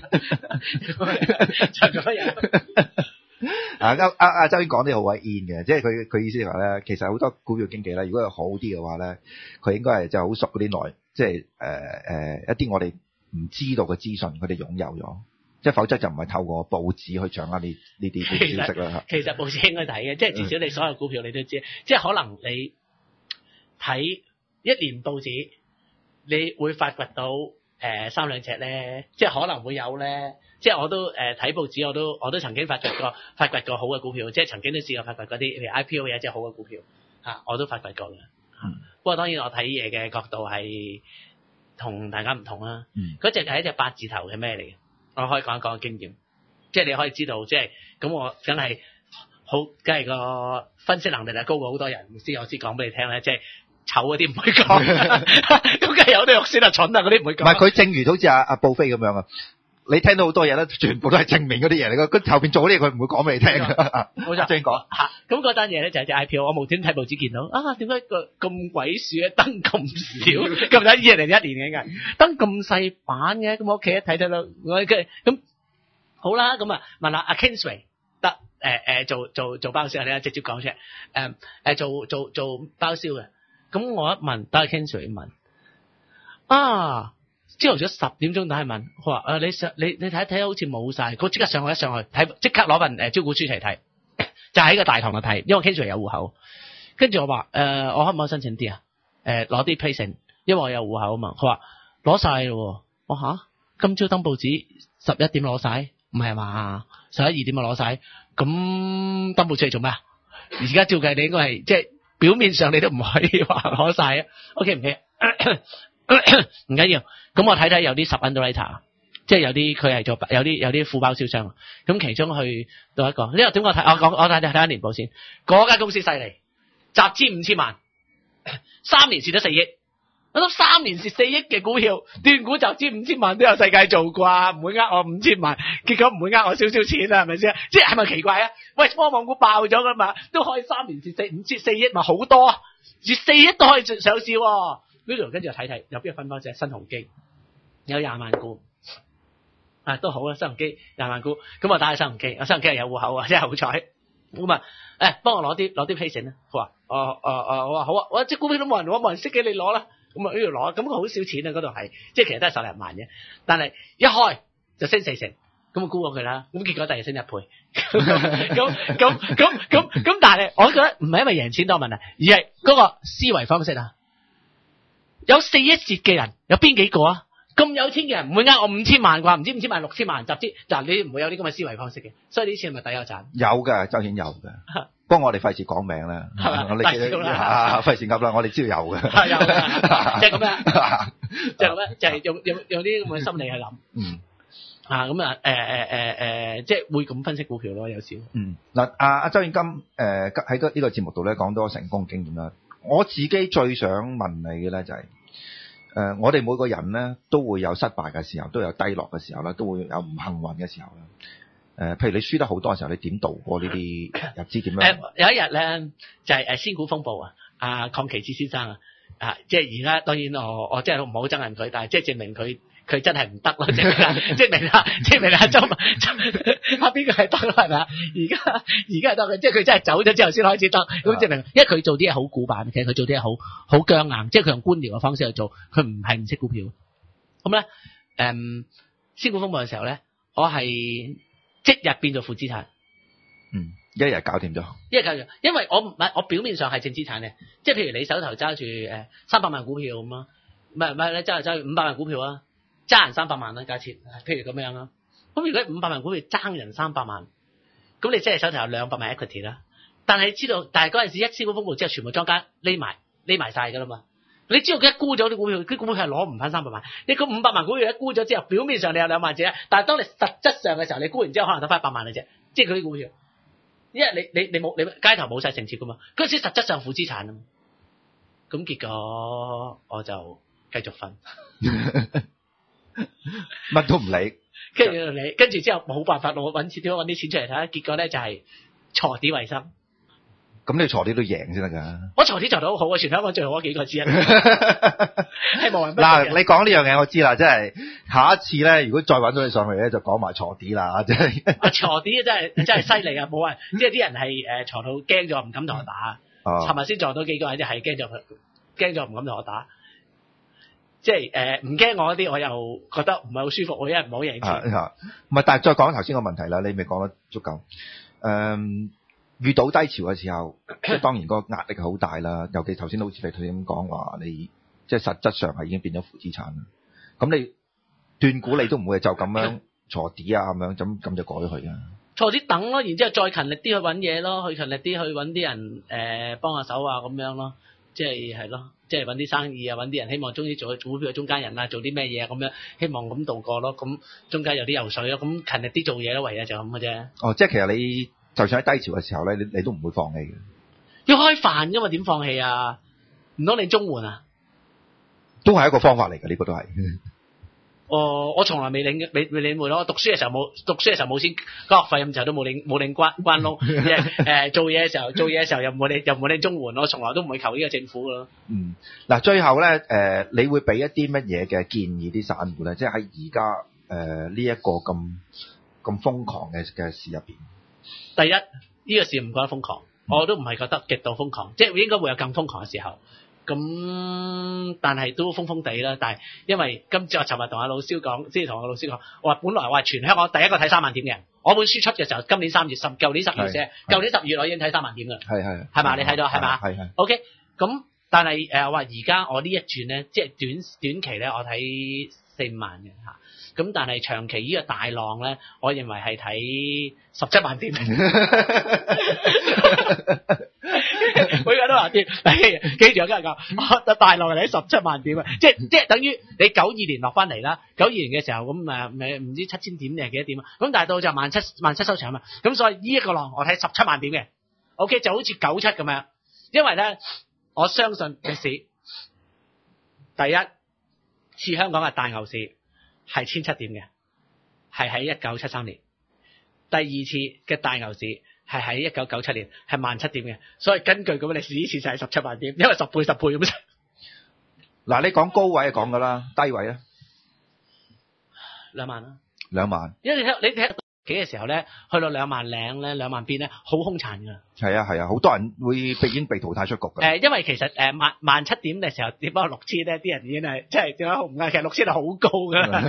就咁樣。 啊，阿阿阿周英講啲好鬼 in 嘅，即係佢佢意思係話咧，其實好多股票經紀咧，如果係好啲嘅話咧，佢應該係就係好熟嗰啲內，即係誒誒一啲我哋唔知道嘅資訊，佢哋擁有咗，即係否則就唔係透過報紙去掌握呢呢啲消息啦。其實報紙應該睇嘅，即係至少你所有股票你都知，嗯、即係可能你睇一年報紙，你會發掘到誒、呃、三兩隻咧，即係可能會有咧。即係我都誒睇、呃、報紙，我都我都曾經發掘過發掘過好嘅股票，即係曾經都試過發掘嗰啲譬如 I P O 有一隻好嘅股票嚇、啊，我都發掘過嘅。嗯、不過當然我睇嘢嘅角度係同大家唔同啦。嗰隻係一隻八字頭嘅咩嚟嘅？我可以講一講經驗，即係你可以知道，即係咁我梗係好，梗係個分析能力係高過好多人先，我先講俾你聽咧，即係醜嗰啲唔會講，咁梗係有啲肉酸啊蠢啊嗰啲唔會講。唔係佢正如好似阿阿布菲咁樣啊。你聽到好多嘢咧，全部都係正面嗰啲嘢嚟噶，佢後邊做嗰啲嘢佢唔會講俾你聽。冇錯，正講嚇。咁嗰單嘢咧就係隻 I P O，我無端睇報紙見到啊，點解個咁鬼鼠嘅燈咁少？咁睇二零一年嘅燈咁細版嘅，咁我屋企一睇睇到我嘅咁好啦，咁啊問下阿 Kingsway 得誒誒做做做包銷，你直接講出嚟誒誒做做做包銷嘅。咁我一問，等阿 Kingsway 問啊。朝頭早十點鐘打去問，佢話誒你上你你睇一睇好似冇晒，佢即刻上去一上去睇，即刻攞份誒招股書嚟睇，就喺個大堂度睇，因為 Kingsway 有戶口。跟住我話誒、呃、我可唔可以申請啲啊？誒攞啲 placing，因為我有戶口啊嘛。佢話攞晒咯，我吓今朝登報紙十一點攞晒，唔係嘛？十一二點就攞晒，咁登報紙嚟做咩啊？而家照計你應該係即係表面上你都唔可以話攞晒啊。OK 唔 OK？唔緊要，咁我睇睇有啲 sub-underwriter， 即係有啲佢係做有啲有啲副包銷商，咁其中去到一個，呢個點我睇我講我睇睇睇年報先，嗰間公司犀利，集資五千萬，三年蝕咗四億，我諗三年蝕四億嘅股票，斷股集資五千萬都有世界做啩，唔會呃我五千萬，結果唔會呃我少少錢啊，係咪先？即係係咪奇怪啊？喂，科網股爆咗噶嘛，都可以三年蝕四五千四億，咪好多啊？蝕四億都可以上市喎。跟住跟住睇睇有邊個分包隻新鴻基有廿萬股啊，都好啦，新鴻基廿萬股，咁我打去新鴻基，我新鴻基係有戶口啊，真係好彩。咁啊誒幫我攞啲攞啲 placing 啦，佢話哦哦哦，我話好啊，我即股票都冇人攞，冇人識嘅，你攞啦。咁啊呢度攞，咁佢好少錢啊，嗰度係即係其實都係十零萬嘅，但係一開就升四成，咁我估過佢啦，咁結果第二日升一倍。咁咁咁咁咁，但係我覺得唔係因為贏錢多問題，而係嗰個思維方式啊。有四億蝕嘅人有邊幾個啊？咁有錢嘅人唔會呃我五千萬啩？唔知五千萬六千萬集資，嗱你唔會有啲咁嘅思維方式嘅，所以呢次係咪抵有賺？有嘅，周顯有嘅。不過我哋費事講名啦，我哋記得啊，費事噏啦，我哋知道有嘅。係有嘅，即係咁樣，即係咁樣，就係用用用啲咁嘅心理去諗。嗯。啊，咁啊，誒誒誒誒，即係會咁分析股票咯，有時。嗯。嗱，阿阿周顯金誒喺個呢個節目度咧講多成功經驗啦。我自己最想問你嘅咧就係、是，誒、呃，我哋每個人咧都會有失敗嘅時候，都有低落嘅時候啦，都會有唔幸運嘅時候啦。 呃，譬如你輸得好多嘅時候，你點度過呢啲日子點樣？ 誒有一日咧就係誒仙股風暴啊！阿鄺其志先生啊，啊即係而家當然我我真係唔好憎人佢，但係即係證明佢佢真係唔得咯，證明啦，證明啦，證明啦，周阿邊個係得係咪啊？而家而家係得嘅，即係佢真係走咗之後先開始得，咁證明，因為佢做啲嘢好古板，其實佢做啲嘢好好僵硬，即係佢用官僚嘅方式去做，佢唔係唔識股票。咁咧誒仙股風暴嘅時候咧，我係即日變做負資產。 嗯，一日搞掂咗。 一日搞掂，因為我唔係我表面上係正資產嘅，即係譬如你手頭揸住誒三百萬股票咁啊，唔係唔係你揸住揸住五百萬股票啊，爭人三百萬啦，假設譬如咁樣啦。咁如果五百萬股票爭人三百萬，咁你即係手頭有兩百萬 equity 啦。但係知道，但係嗰陣時一仙股風暴之後，全部莊家匿埋匿埋晒㗎啦嘛。你知道佢一沽咗啲股票，啲股票係攞唔翻三百萬。你嗰五百萬股票一沽咗之後，表面上你有兩萬隻，但係當你實質上嘅時候，你沽完之後可能得翻一百萬嘅啫，即係佢啲股票。因為你你你冇你街頭冇晒承接㗎嘛，嗰陣時實質上負資產啊嘛。咁結果我就繼續瞓， 乜都唔理。 跟住你跟住之後冇辦法，我揾錢點樣揾啲錢出嚟睇？結果咧就係鋤啲為生。 咁你鋤啲都贏先得㗎。 我鋤啲鋤到好好啊，全香港最好嗰幾個之一。係冇人不嗱，你講呢樣嘢我知啦，即係下一次咧，如果再揾到你上去咧，就講埋鋤啲啦，即係。 啊，鋤啲真係真係犀利啊！冇人，即係啲人係誒鋤到驚咗，唔敢同我打。尋日先撞到幾個人，即係驚咗，驚咗唔敢同我打。即係誒唔驚我嗰啲，我又覺得唔係好舒服，我因為唔好贏錢。 唔係，但係再講頭先個問題啦，你未講得足夠。誒、嗯。遇到低潮嘅時候，即係當然個壓力係好大啦。尤其頭先好似你頭先咁講話，你即係實質上係已經變咗負資產啦。咁你斷股你都唔會就咁樣鋤啲啊咁樣，咁咁就改咗佢啊。 鋤啲等咯，然之後再勤力啲去揾嘢咯，去勤力啲去揾啲人誒幫下手啊咁樣咯。即係係咯，即係揾啲生意啊，揾啲人希望終於做股票嘅中間人啊，做啲咩嘢啊咁樣，希望咁度過咯。咁中間有啲游水咯，咁勤力啲做嘢咯，唯有就咁嘅啫。 哦，即係其實你。就算喺低潮嘅時候咧，你你都唔會放棄嘅。 要開飯㗎嘛，點放棄啊？唔通你綜援啊？ 都係一個方法嚟嘅，呢個都係。 哦，我從來未領未未領會咯。我讀書嘅時候冇讀書嘅時候冇錢交學費咁就都冇領冇領關關窿。誒、呃、做嘢嘅時候做嘢嘅時候又唔會領又唔會領綜援，我從來都唔會求呢個政府㗎咯。 嗯，嗱，最後咧誒、呃，你會俾一啲乜嘢嘅建議啲散戶咧？即係喺而家誒呢一個咁咁瘋狂嘅嘅事入邊。 第一，呢、這個事唔覺得瘋狂，我都唔係覺得極度瘋狂，即係應該會有更瘋狂嘅時候。咁但係都瘋瘋地啦。但係因為今次我尋日同阿老蕭講，即係同我老師講，我話本來我係全香港第一個睇三萬點嘅人。我本書出嘅時候，今年三月十，舊年十月寫，舊年十月我已經睇三萬點㗎。係係係嘛？你睇到係嘛？係係。OK，咁但係誒，我話而家我呢一轉咧，即係短短期咧，我睇四五萬嘅嚇。咁但係長期呢個大浪咧，我認為係睇十七萬點。每個都話跌，記住我今日講，大浪係睇十七萬點啊！即係即係等於你九二年落翻嚟啦，九二年嘅時候咁誒，咪唔知七千點定係幾多點啊？咁但係到就萬七萬七收場啊！咁所以呢一個浪我睇十七萬點嘅 ，OK 就好似九七咁樣，因為咧我相信嘅市，第一次香港嘅大牛市。係千七點嘅，係喺一九七三年。第二次嘅大牛市係喺一九九七年，係萬七點嘅。所以根據咁嘅歷史，呢次就係十七萬點，因為十倍十倍咁。 嗱，你講高位就講噶啦，低位咧兩萬啦， 兩萬。 因為你睇你睇幾嘅時候咧，去到兩萬零咧，兩萬邊咧，好兇殘㗎。係啊係啊，好多人會被已經被淘汰出局㗎。 誒，因為其實誒萬萬七點嘅時候跌翻六千咧，啲人已經係即係點解唔啱？其實六千係好高㗎啦，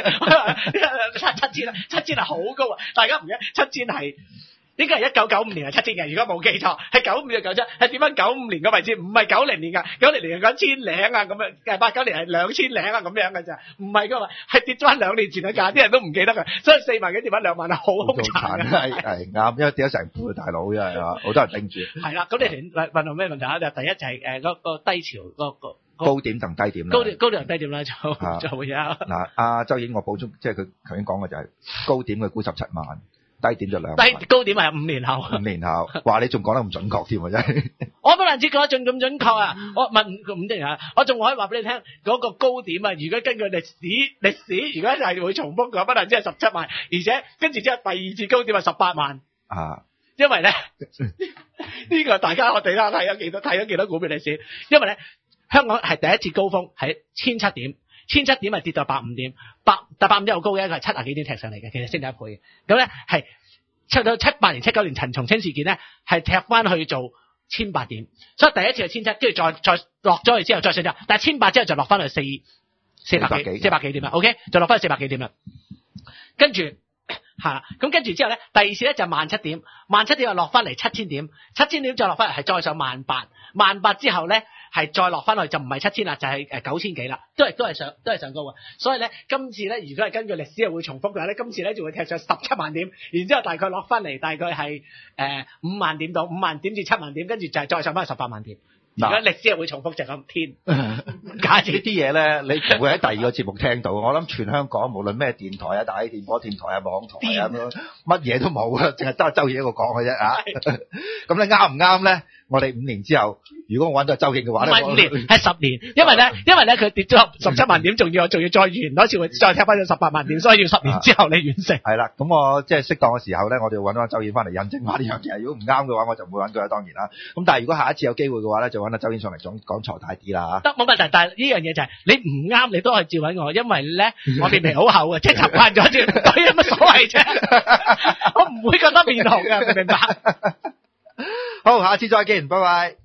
七千啦，七千係好高啊！大家唔記得七千係。應該係一九九五年係七千嘅，如果冇記錯，係九五就九七，係點樣九五年嘅位置？唔係九零年㗎，九零年係講千零啊咁樣，誒八九年係兩千零啊咁樣嘅咋，唔係㗎嘛，係跌翻兩年前嘅價，啲人都唔記得㗎，所以四萬幾跌翻兩萬係好兇殘嘅， 係係啱，因為跌咗成倍大佬，因為啊好多人盯住。係啦，咁你哋問問到咩問題啊？第一就係誒嗰個低潮嗰個高點同低點啦， 高點高點同低點啦，就就會有。 嗱，阿周英我補充，即係佢頭先講嘅就係高點嘅估十七萬。 低點就兩萬， 低高點係五年後。 五年後，哇！你仲講得咁準確添啊，真係。 我不能知講得仲咁準確啊！我問五年啊，我仲可以話俾你聽嗰、那個高點啊！如果根據歷史歷史，如果係會重複嘅，不能知係十七萬，而且跟住之後第二次高點係十八萬啊！ 因為咧呢個大家我哋啦睇咗幾多睇咗幾多股票歷史，因為咧香港係第一次高峰係千七點。千七點係跌到百五點，百但百五點好高嘅，佢係七啊幾點踢上嚟嘅，其實升咗一倍嘅。咁咧係出到七八年、七九年陳松青事件咧，係踢翻去做千八點，所以第一次係千七，跟住再再落咗去之後再上咗，但係千八之後就落翻去四四百幾四百幾點啦。OK， 就落翻去四百幾點啦。跟住係啦，咁跟住之後咧，第二次咧就萬七點，萬七點又落翻嚟七千點，七千點再落翻嚟係再上萬八，萬八之後咧。係再落翻去就唔係七千啦，就係誒九千幾啦，都係都係上都係上高嘅。所以咧，今次咧如果係根據歷史係會重複嘅話咧，今次咧就會踢上十七萬點，然之後大概落翻嚟大概係誒五萬點到五萬點至七萬點，跟住就係再上翻去十八萬點。如果歷史係會重複就咁天，假設呢啲嘢咧，你唔會喺第二個節目聽到。我諗全香港無論咩電台啊、大氣電波電台啊、網台啊咁樣，乜嘢都冇啊，淨係得周顯一個講嘅啫啊！咁你啱唔啱咧？我哋五年之後，如果我揾到周顯嘅話咧， 唔係五年係十年，因為咧，因為咧佢跌咗十七萬點，仲要仲要再完多次，再踢翻咗十八萬點，所以要十年之後你完成。係啦，咁我即係適當嘅時候咧，我哋要揾翻周顯翻嚟印證翻呢樣嘢。如果唔啱嘅話，我就唔會揾佢啦，當然啦。咁但係如果下一次有機會嘅話咧，就揾阿周顯上嚟講講財大啲啦。 得冇問題，但係呢樣嘢就係、是、你唔啱，你都可以照揾我，因為咧我面皮好厚啊，即係習慣咗先，所以有乜所謂啫？我唔會覺得面紅嘅，明唔明白？ 好，下次再見，拜拜。